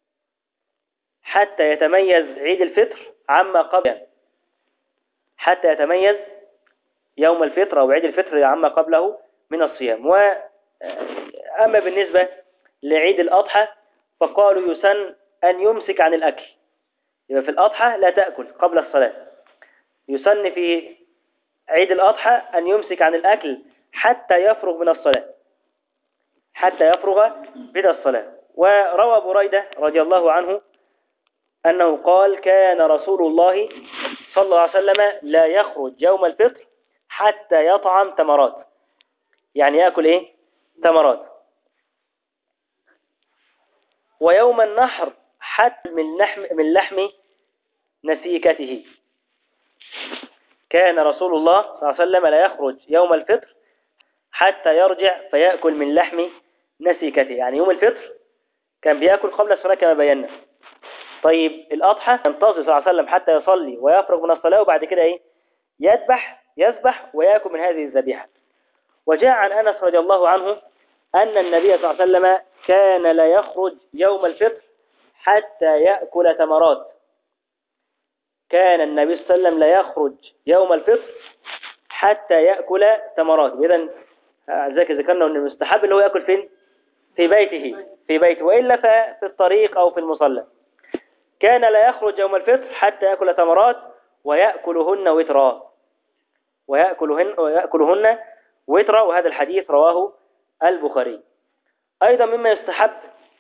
حتى يتميز عيد الفطر عما قبله، حتى يتميز يوم الفطر أو عيد الفطر عما قبله من الصيام. وأما بالنسبة لعيد الأضحى فقالوا يسن أن يمسك عن الأكل، يبقى في الأضحى لا تأكل قبل الصلاة. يسن في عيد الأضحى أن يمسك عن الأكل حتى يفرغ من الصلاة، حتى يفرغ من الصلاة. وروى بريدة رضي الله عنه أنه قال كان رسول الله صلى الله عليه وسلم لا يخرج يوم الفطر حتى يطعم تمرات، يعني يأكل إيه؟ تمرات. ويوم النحر حتى من لحم من لحم نسيكته. كان رسول الله صلى الله عليه وسلم لا يخرج يوم الفطر حتى يرجع فيأكل من لحم نسيكته، يعني يوم الفطر كان بيأكل قبل الصلاة كما بينا. طيب الأضحى ينتظر صلى الله عليه وسلم حتى يصلي ويفرغ من الصلاة، وبعد كده إيه؟ يذبح يذبح ويأكل من هذه الذبيحة. وجاء عن أنس رضي الله عنه أن النبي صلى الله عليه وسلم كان لا يخرج يوم الفطر حتى يأكل تمرات. كان النبي صلى الله عليه وسلم لا يخرج يوم الفطر حتى يأكل تمرات. إذن ذاك ذكرنا أن المستحب اللي هو يأكل فين؟ في بيته في بيته وإلا ففي الطريق أو في المصلى. كان لا يخرج يوم الفطر حتى يأكل تمرات ويأكلهن وترا ويأكلهن ويأكلهن وترا وهذا الحديث رواه البخاري. أيضا مما يستحب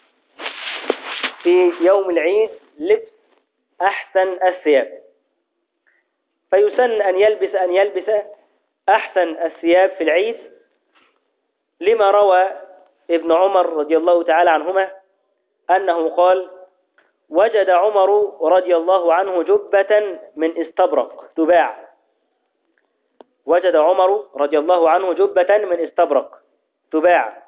في يوم العيد لبس أحسن الثياب، فيسن أن يلبس أن يلبس أحسن الثياب في العيد، لما روى ابن عمر رضي الله تعالى عنهما أنه قال وجد عمر رضي الله عنه جبة من استبرق تباع. وجد عمر رضي الله عنه جبة من استبرق تباع،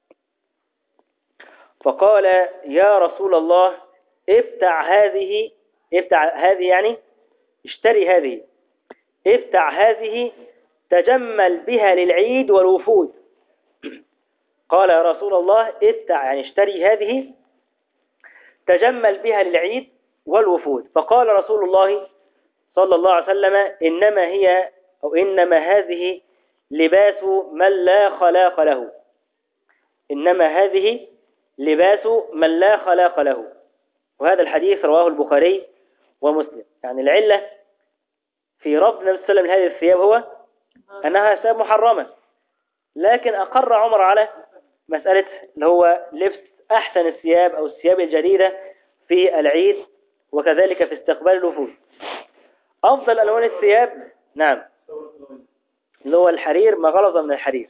فقال يا رسول الله ابتع هذه ابتع هذه يعني اشتري هذه ابتع هذه تجمل بها للعيد والوفود. قال يا رسول الله ابتع يعني اشتري هذه تجمل بها للعيد والوفود. فقال رسول الله صلى الله عليه وسلم إنما هي أو إنما هذه لباس من لا خلاق له إنما هذه لباس من لا خلاق له. وهذا الحديث رواه البخاري ومسلم. يعني العلة في رفض النبي صلى الله عليه وسلم لهذه الثياب هو أنها ثياب محرمة، لكن أقر عمر على مسألة اللي هو لبس أحسن الثياب أو الثياب الجديدة في العيد، وكذلك في استقبال الوفود. أفضل ألوان الثياب نعم اللي هو الحرير، ما غلظ من الحرير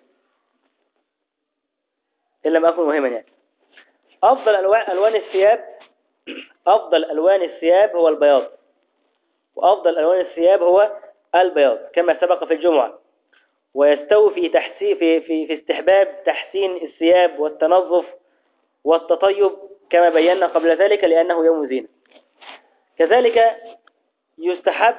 إلا ما أكون مهما يعني. أفضل ألوان ألوان الثياب أفضل ألوان الثياب هو البياض، وأفضل ألوان الثياب هو البياض كما سبق في الجمعة. ويستوي في تحسين في في في استحباب تحسين الثياب والتنظف والتطيب كما بينا قبل ذلك لأنه يوم زينة. كذلك يستحب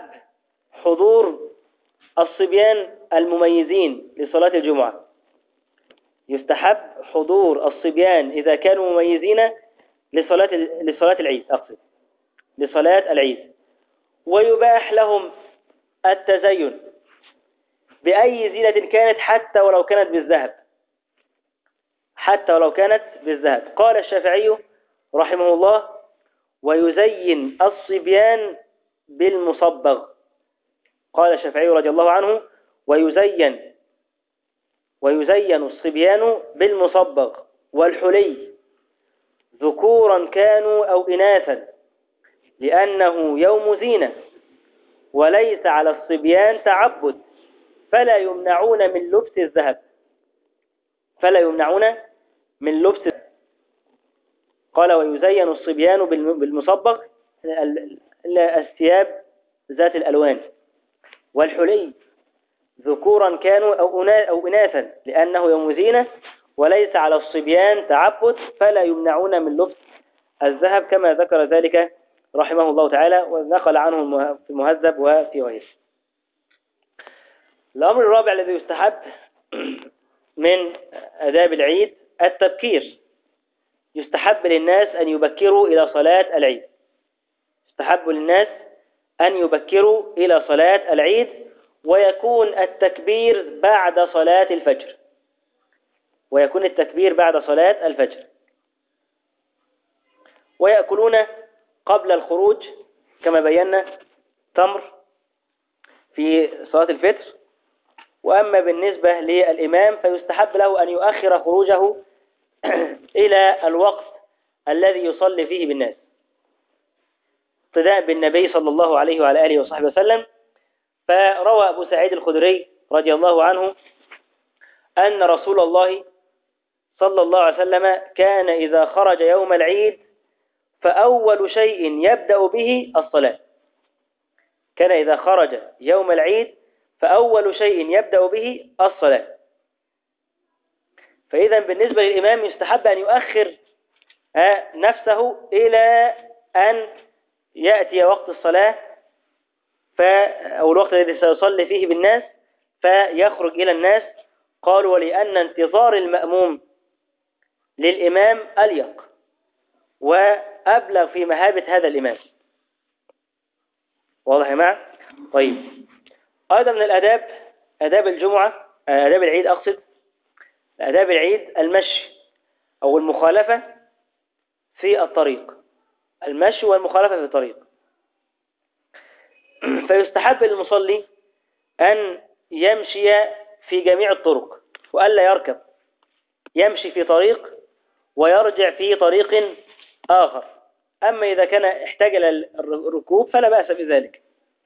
حضور الصبيان المميزين لصلاة الجمعة، يستحب حضور الصبيان إذا كانوا مميزين لصلاة لصلاة العيد، أقصد لصلاة العيد، ويباح لهم التزين بأي زينة كانت حتى ولو كانت بالذهب، حتى ولو كانت بالذهب. قال الشافعي رحمه الله: ويزين الصبيان بالمصبغ. قال الشافعي رضي الله عنه: ويزين ويزين الصبيان بالمصبغ والحلي ذكورا كانوا أو إناثا، لأنه يوم زينة، وليس على الصبيان تعبد، فلا يمنعون من لبس الذهب، فلا يمنعون من لبس. قال: ويزين الصبيان بالمصبغ، الثياب ذات الألوان، والحلي ذكورا كانوا أو إناثا، لأنه يوم زينة، وليس على الصبيان تعبد، فلا يمنعون من لبس الذهب، كما ذكر ذلك رحمه الله تعالى، ونقل عنه في المهذب وفي غيره. الأمر الرابع الذي يستحب من آداب العيد التبكير. يستحب للناس أن يبكروا إلى صلاة العيد، يستحب للناس أن يبكروا إلى صلاة العيد، ويكون التكبير بعد صلاة الفجر، ويكون التكبير بعد صلاة الفجر، ويأكلون قبل الخروج كما بينا تمر في صلاة الفطر. وأما بالنسبة للإمام فيستحب له أن يؤخر خروجه إلى الوقت الذي يصلي فيه بالناس، اقتداء بالنبي صلى الله عليه وعلى آله وصحبه وسلم. فروى أبو سعيد الخدري رضي الله عنه أن رسول الله صلى الله عليه وسلم كان إذا خرج يوم العيد فأول شيء يبدأ به الصلاة، كان إذا خرج يوم العيد فأول شيء يبدأ به الصلاة. فإذا بالنسبة للإمام يستحب أن يؤخر نفسه إلى أن يأتي وقت الصلاة أو الوقت الذي سيصلي فيه بالناس فيخرج إلى الناس. قالوا: ولأن انتظار المأموم للإمام أليق وأبلغ في مهابة هذا الإمام. واضح يا جماعة؟ طيب، أيضا من الآداب آداب الجمعة، آداب العيد أقصد آداب العيد المشي أو المخالفة في الطريق، المشي والمخالفة في الطريق. فيستحب للمصلي أن يمشي في جميع الطرق وألا يركب، يمشي في طريق ويرجع في طريق آخر. أما إذا كان احتاج إلى الركوب فلا بأس بذلك.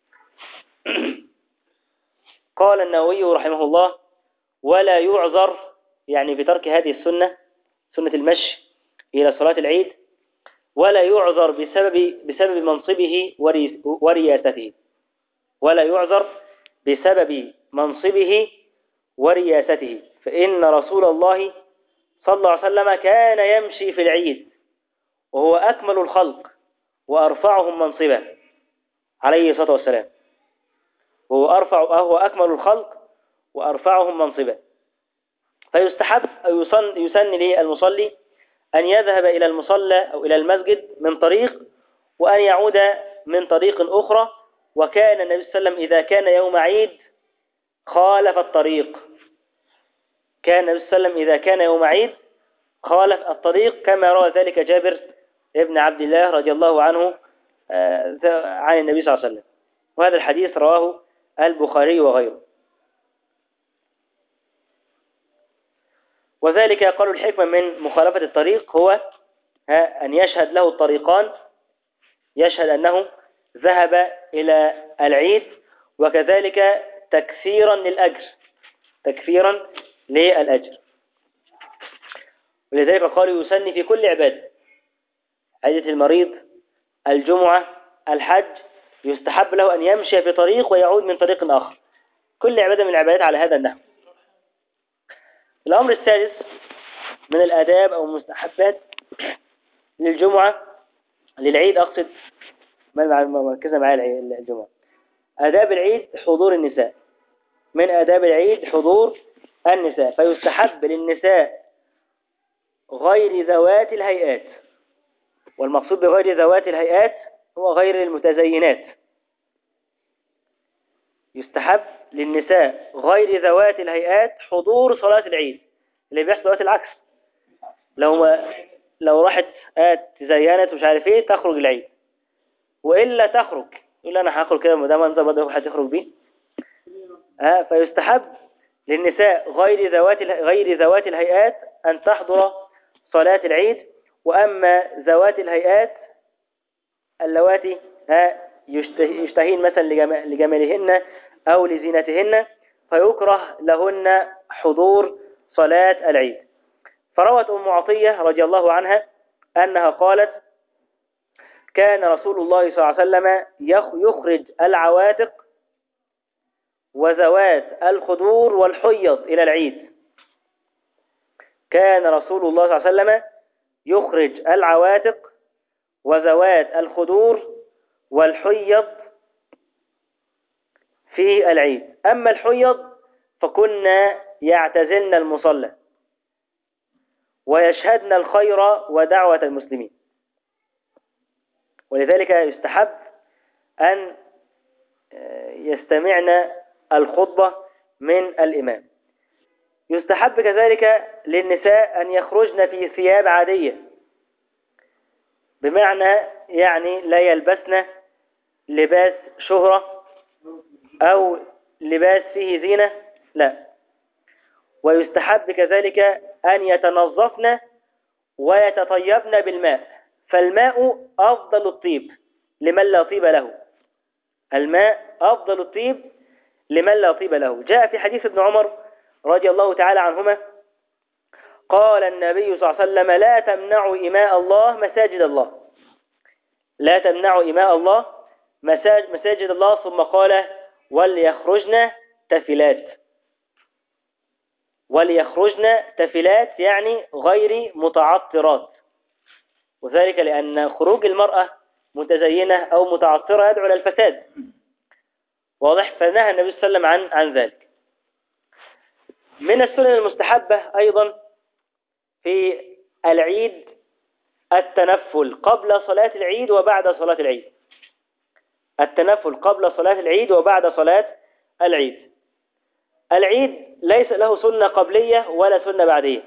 قال النووي رحمه الله: ولا يعذر، يعني بترك هذه السنة، سنة المشي إلى صلاة العيد، ولا يعذر بسبب بسبب منصبه ورياسته، ولا يعذر بسبب منصبه ورياسته، فإن رسول الله صلى الله عليه وسلم كان يمشي في العيد وهو أكمل الخلق وأرفعهم منصبا عليه الصلاة والسلام، وهو أرفع وهو أكمل الخلق وأرفعهم منصبا. فيستحب أو يسن, يسن للمصلي أن يذهب إلى المصلى أو إلى المسجد من طريق وأن يعود من طريق أخرى. وكان النبي صلى الله عليه وسلم إذا كان يوم عيد خالف الطريق، كان النبي صلى الله عليه وسلم إذا كان يوم عيد خالف الطريق، كما روى ذلك جابر ابن عبد الله رضي الله عنه عن النبي صلى الله عليه وسلم، وهذا الحديث رواه البخاري وغيره. وذلك قالوا الحكمة من مخالفة الطريق هو أن يشهد له الطريقان، يشهد أنه ذهب إلى العيد، وكذلك تكثيرا للأجر، تكثيرا للأجر. ولذلك قالوا يسن في كل عبادة، عيدة المريض، الجمعة، الحج، يستحب له أن يمشي في طريق ويعود من طريق آخر، كل عبادة من العبادات على هذا النحو. الأمر الثالث من الآداب أو المستحبات للجمعة للعيد أقصد، ما مركزة معايا الجمعة، آداب العيد حضور النساء. من آداب العيد حضور النساء، فيستحب للنساء غير ذوات الهيئات، والمقصود بغير ذوات الهيئات هو غير المتزينات. يستحب للنساء غير ذوات الهيئات حضور صلاة العيد، اللي بيحصل دلوقتي العكس. لو ما لو راحت آت تزينت ومش عارف ايه تخرج العيد، والا تخرج يقول انا هخرج كده ما دام منظر بدل واحد يخرج بيه. ها فيستحب للنساء غير ذوات غير ذوات الهيئات ان تحضر صلاة العيد. واما ذوات الهيئات اللواتي ها يشتهين مثلا لجمالهن او لزينتهن فيكره لهن حضور صلاة العيد. فروت أم عطية رضي الله عنها أنها قالت: كان رسول الله صلى الله عليه وسلم يخرج العواتق وذوات الخدور والحيض إلى العيد. كان رسول الله صلى الله عليه وسلم يخرج العواتق وذوات الخدور والحيض في العيد. أما الحيض فكنا يعتزلن المصلى ويشهدن الخير ودعوة المسلمين، ولذلك يستحب أن يستمعن الخطبة من الإمام. يستحب كذلك للنساء أن يخرجن في ثياب عادية، بمعنى يعني لا يلبسن لباس شهرة أو لباس فيه زينة، لا. ويستحب كذلك أن يتنظفن ويتطيبن بالماء، فالماء أفضل الطيب لمن لا طيب له. الماء أفضل الطيب لمن لا طيب له. جاء في حديث ابن عمر رضي الله تعالى عنهما قال النبي صلى الله عليه وسلم: لا تمنعوا إماء الله مساجد الله، لا تمنعوا إماء الله مساجد الله. ثم قال: وليخرجن تفلات، وليخرجن تفلات يعني غير متعطرات، وذلك لأن خروج المرأة متزينة أو متعطرة يدعو إلى الفساد، واضح. فنهى النبي صلى الله عليه وسلم عن عن ذلك. من السنن المستحبة أيضا في العيد التنفل قبل صلاة العيد وبعد صلاة العيد. التنفل قبل صلاة العيد وبعد صلاة العيد. العيد ليس له سنة قبلية ولا سنة بعدية.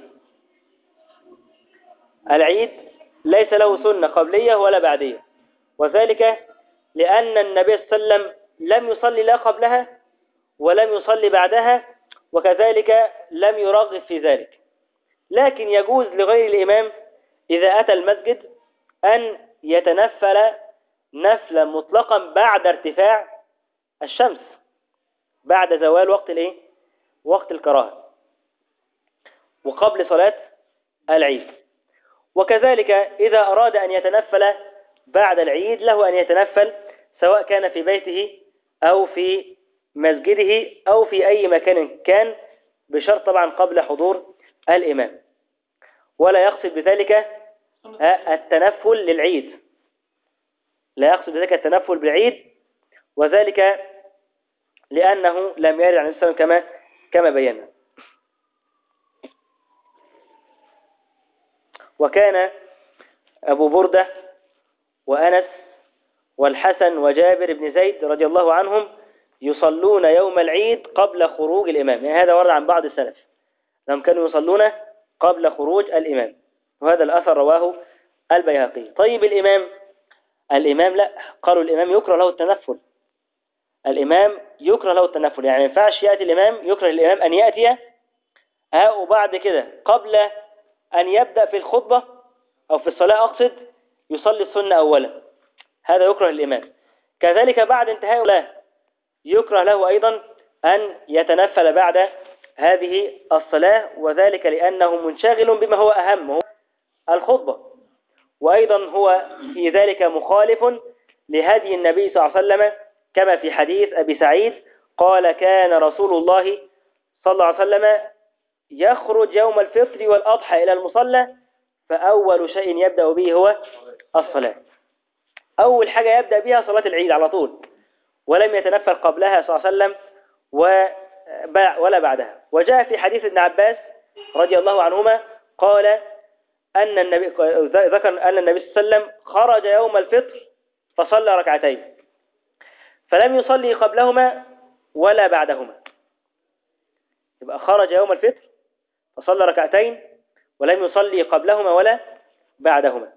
العيد ليس له سنة قبلية ولا بعدية، وذلك لأن النبي صلى الله عليه وسلم لم يصلي لا قبلها ولم يصلي بعدها، وكذلك لم يرغب في ذلك. لكن يجوز لغير الإمام إذا أتى المسجد أن يتنفل نفلا مطلقا بعد ارتفاع الشمس، بعد زوال وقت الايه؟ وقت الكراهة، وقبل صلاة العيد. وكذلك إذا أراد أن يتنفل بعد العيد له أن يتنفل سواء كان في بيته أو في مسجده أو في أي مكان كان، بشرط طبعا قبل حضور الإمام، ولا يقصد بذلك التنفل للعيد، لا يقصد بذلك التنفل بالعيد، وذلك لأنه لم يرد عن الإسلام كما كما بينا. وكان أبو بردة وأنس والحسن وجابر بن زيد رضي الله عنهم يصلون يوم العيد قبل خروج الإمام، يعني هذا ورد عن بعض السلف أنهم كانوا يصلون قبل خروج الإمام، وهذا الأثر رواه البيهقي. طيب الإمام الإمام لا، قالوا الإمام يكره له التنفل. الإمام يكره له التنفل، يعني ما ينفعش يأتي الإمام، يكره الإمام أن يأتي ها وبعد كده قبل أن يبدأ في الخطبة أو في الصلاة أقصد يصلي السنة أولا، هذا يكره الإمام. كذلك بعد انتهاء الصلاة يكره له أيضا أن يتنفل بعد هذه الصلاة، وذلك لأنه منشغل بما هو أهم، هو الخطبة، وأيضا هو في ذلك مخالف لهدي النبي صلى الله عليه وسلم، كما في حديث أبي سعيد قال: كان رسول الله صلى الله عليه وسلم يخرج يوم الفطر والأضحى إلى المصلى فأول شيء يبدأ به هو الصلاة. أول حاجة يبدأ بها صلاة العيد على طول، ولم يتنفل قبلها صلى الله عليه وسلم، ولا بعدها. وجاء في حديث ابن عباس رضي الله عنهما قال أن النبي ذكر أن النبي صلى الله عليه وسلم خرج يوم الفطر فصلى ركعتين فلم يصلي قبلهما ولا بعدهما. يبقى خرج يوم الفطر فصلى ركعتين ولم يصلي قبلهما ولا بعدهما.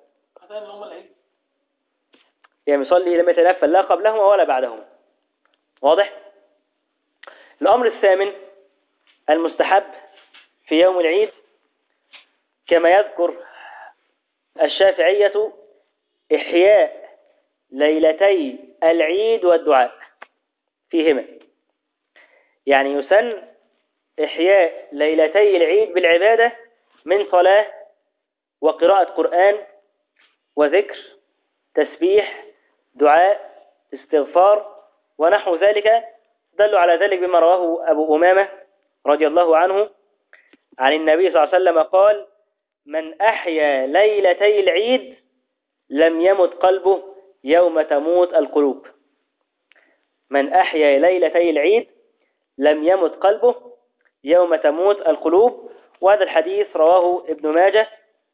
يعني يصلي لم يتنفل لا قبلهما ولا بعدهما. واضح؟ الأمر الثامن المستحب في يوم العيد كما يذكر الشافعية إحياء ليلتي العيد والدعاء فيهما. يعني يسن إحياء ليلتي العيد بالعبادة من صلاة وقراءة قرآن وذكر تسبيح دعاء استغفار ونحو ذلك. دل على ذلك بما رواه أبو أمامة رضي الله عنه عن النبي صلى الله عليه وسلم قال: من أحيا ليلتي العيد لم يمت قلبه يوم تموت القلوب. من أحيا ليلتي العيد لم يمت قلبه يوم تموت القلوب. وهذا الحديث رواه ابن ماجه.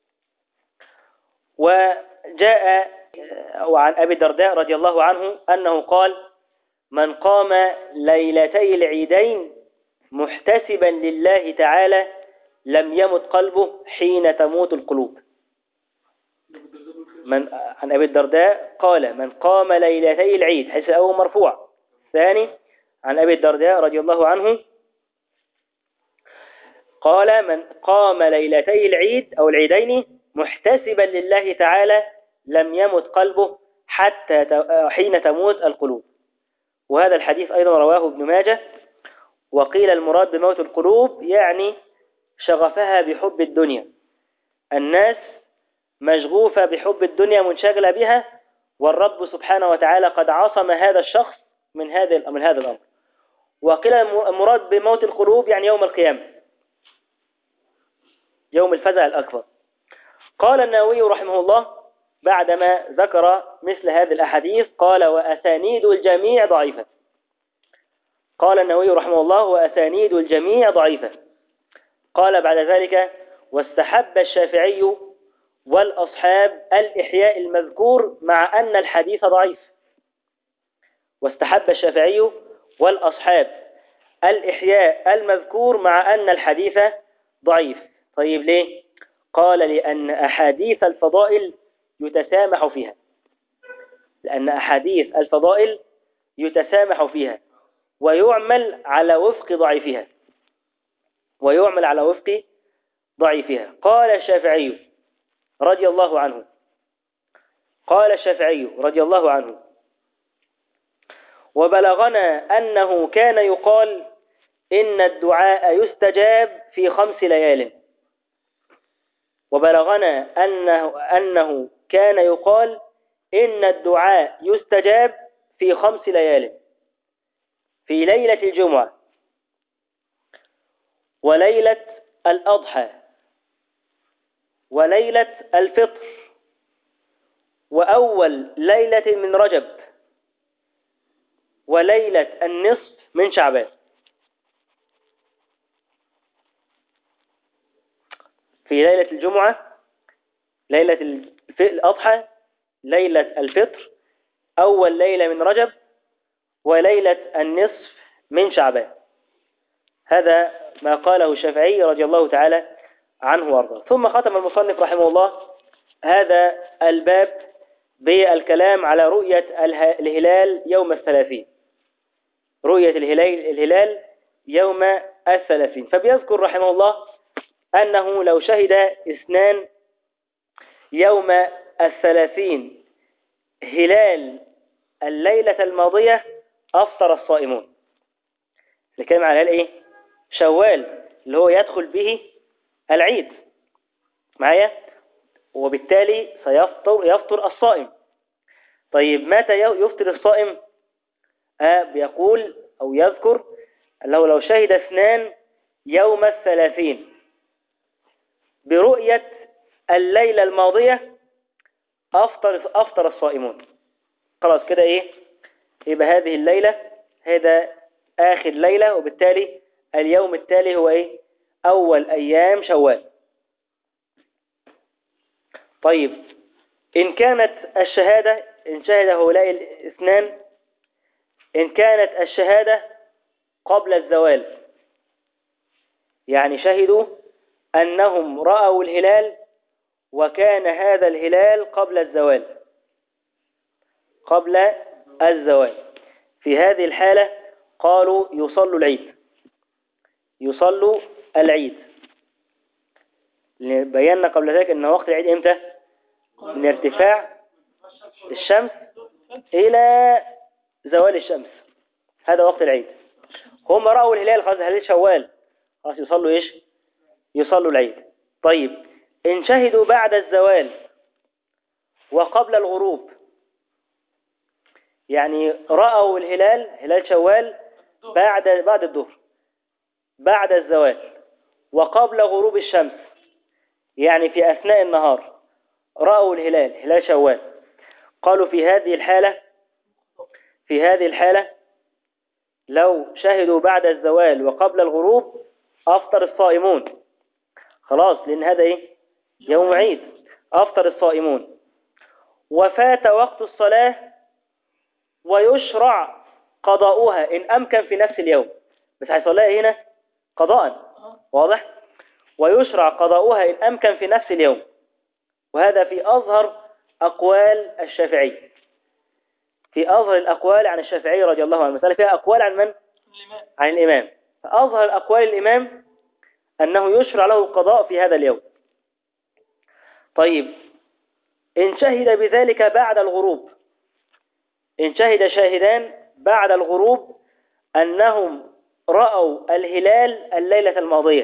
وجاء وعن أبي الدرداء رضي الله عنه أنه قال: من قام ليلتي العيدين محتسبا لله تعالى لم يمت قلبه حين تموت القلوب. من عن أبي الدرداء قال: من قام ليلتي العيد، حيث الأول مرفوع. ثاني عن أبي الدرداء رضي الله عنه قال: من قام ليلتي العيد أو العيدين محتسبا لله تعالى لم يمت قلبه حتى حين تموت القلوب. وهذا الحديث أيضا رواه ابن ماجه. وقيل المراد بموت القلوب يعني شغفها بحب الدنيا. الناس مشغوفة بحب الدنيا منشغلة بها، والرب سبحانه وتعالى قد عصم هذا الشخص من هذا من هذا الأمر. وقيل المراد بموت القلوب يعني يوم القيامة، يوم الفزع الأكبر. قال النووي رحمه الله بعدما ذكر مثل هذه الأحاديث قال: وأسانيد الجميع ضعيفة. قال النووي رحمه الله: وأسانيد الجميع ضعيفة. قال بعد ذلك: واستحب الشافعي والأصحاب الإحياء المذكور مع أن الحديث ضعيف. واستحب الشافعي والأصحاب الإحياء المذكور مع أن الحديث ضعيف. طيب ليه؟ قال: لأن أحاديث الفضائل يتسامح فيها. لأن أحاديث الفضائل يتسامح فيها ويعمل على وفق ضعيفها ويعمل على وفق ضعيفها. قال الشافعي رضي الله عنه قال الشافعي رضي الله عنه: وبلغنا أنه كان يقال إن الدعاء يستجاب في خمس ليال. وبلغنا أنه, أنه كان يقال إن الدعاء يستجاب في خمس ليال: في ليلة الجمعة وليلة الأضحى وليلة الفطر وأول ليلة من رجب وليلة النصف من شعبان. في ليلة الجمعة، ليلة الأضحى، ليلة الفطر، أول ليلة من رجب، وليلة النصف من شعبان. هذا ما قاله الشافعي رضي الله تعالى عنه وارضاه. ثم ختم المصنف رحمه الله هذا الباب بالكلام على رؤية الهلال يوم الثلاثين. رؤية الهلال, الهلال يوم الثلاثين. فبيذكر رحمه الله أنه لو شهد اثنان يوم الثلاثين هلال الليلة الماضية أفطر الصائمون. الكلام على الهلال إيه؟ شوال، اللي هو يدخل به العيد معايا، وبالتالي سيفطر يفطر الصائم. طيب متى يفطر الصائم؟ آه بيقول أو يذكر أنه لو شهد اثنان يوم الثلاثين برؤية الليلة الماضية أفطر أفطر الصائمون. خلاص كده إيه؟ يبقى هذه الليلة هذا آخر ليلة، وبالتالي اليوم التالي هو إيه؟ أول أيام شوال. طيب إن كانت الشهادة، إن شهد هؤلاء الاثنان، إن كانت الشهادة قبل الزوال، يعني شهدوا أنهم رأوا الهلال وكان هذا الهلال قبل الزوال، قبل الزوال، في هذه الحالة قالوا يصلوا العيد، يصلوا العيد. بينا قبل ذلك أن وقت العيد إمتى؟ من ارتفاع الشمس إلى زوال الشمس، هذا وقت العيد. هم رأوا الهلال خلاص، هلال شوال، خلاص يصلوا إيش؟ يصلوا العيد. طيب إن شهدوا بعد الزوال وقبل الغروب، يعني رأوا الهلال، هلال شوال، بعد بعد الظهر، بعد الزوال وقبل غروب الشمس، يعني في أثناء النهار رأوا الهلال، هلال شوال، قالوا في هذه الحالة في هذه الحالة لو شهدوا بعد الزوال وقبل الغروب أفطر الصائمون، خلاص، لأن هذا إيه؟ يوم عيد، أفطر الصائمون. وفات وقت الصلاة ويشرع قضاؤها إن أمكن في نفس اليوم، بس هيصليها هنا قضاء، واضح؟ ويشرع قضاؤها إن أمكن في نفس اليوم، وهذا في أظهر أقوال الشافعي، في أظهر الأقوال عن الشافعي رضي الله عنه. المسألة فيها أقوال عن من؟ عن الإمام. فأظهر أقوال الإمام أنه يشرع له القضاء في هذا اليوم. طيب إن شهد بذلك بعد الغروب، إن شهد شاهدان بعد الغروب أنهم رأوا الهلال الليلة الماضية،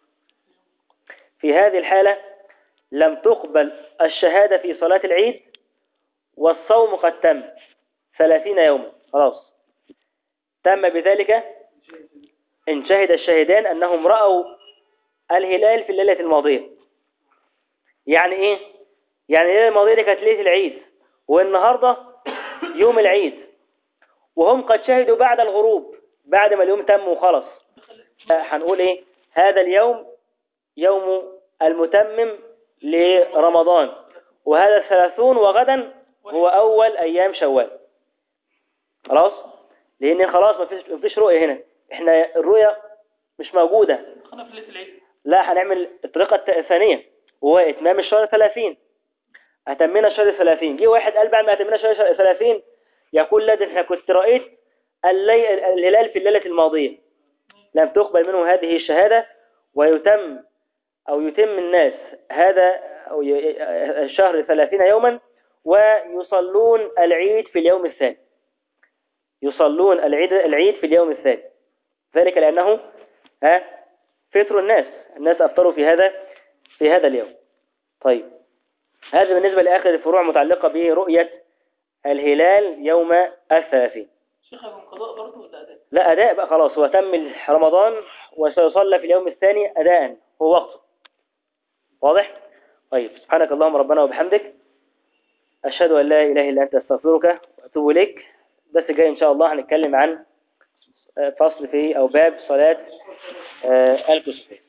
في هذه الحالة لم تقبل الشهادة في صلاة العيد، والصوم قد تم ثلاثين يوما، خلاص تم بذلك. إن شهد الشاهدان أنهم رأوا الهلال في الليلة الماضية، يعني إيه؟ يعني الليلة الماضية دي كانت ليلة العيد، والنهاردة يوم العيد، وهم قد شهدوا بعد الغروب، بعد ما اليوم تم وخلص، هنقول إيه؟ هذا اليوم يوم المتمم لرمضان، وهذا الثلاثون، وغدا هو أول أيام شوال، خلاص، لأن خلاص ما فيش ما فيش رؤية هنا، إحنا الرؤية مش موجودة، لا هنعمل الطريقة الثانية وهو إتمام الشهر ثلاثين، أتمنا الشهر ثلاثين. جه واحد قال بعد ما أتمنا الشهر ثلاثين يقول لا، ده إحنا كنت رأيت اللي... الهلال في الليلة الماضية، لم تقبل منه هذه الشهادة، ويتم أو يتم الناس هذا أو ي... الشهر ثلاثين يوما، ويصلون العيد في اليوم الثاني، يصلون العيد العيد في اليوم الثاني، ذلك لأنه ها فطر الناس، الناس أفطروا في هذا في هذا اليوم. طيب هذا بالنسبة لآخر الفروع متعلقة برؤية الهلال يوم الثلاثين. شيخ من قضاء برضه ولا أداء؟ لا أداء بقى، خلاص هو تم رمضان وسيصلى في اليوم الثاني أداء، هو وقته واضح. طيب سبحانك اللهم ربنا وبحمدك، أشهد أن لا إله إلا أنت، أستغفرك وأتوب إليك. بس جاي إن شاء الله هنتكلم عن فصل في أو باب صلاة الكسوف.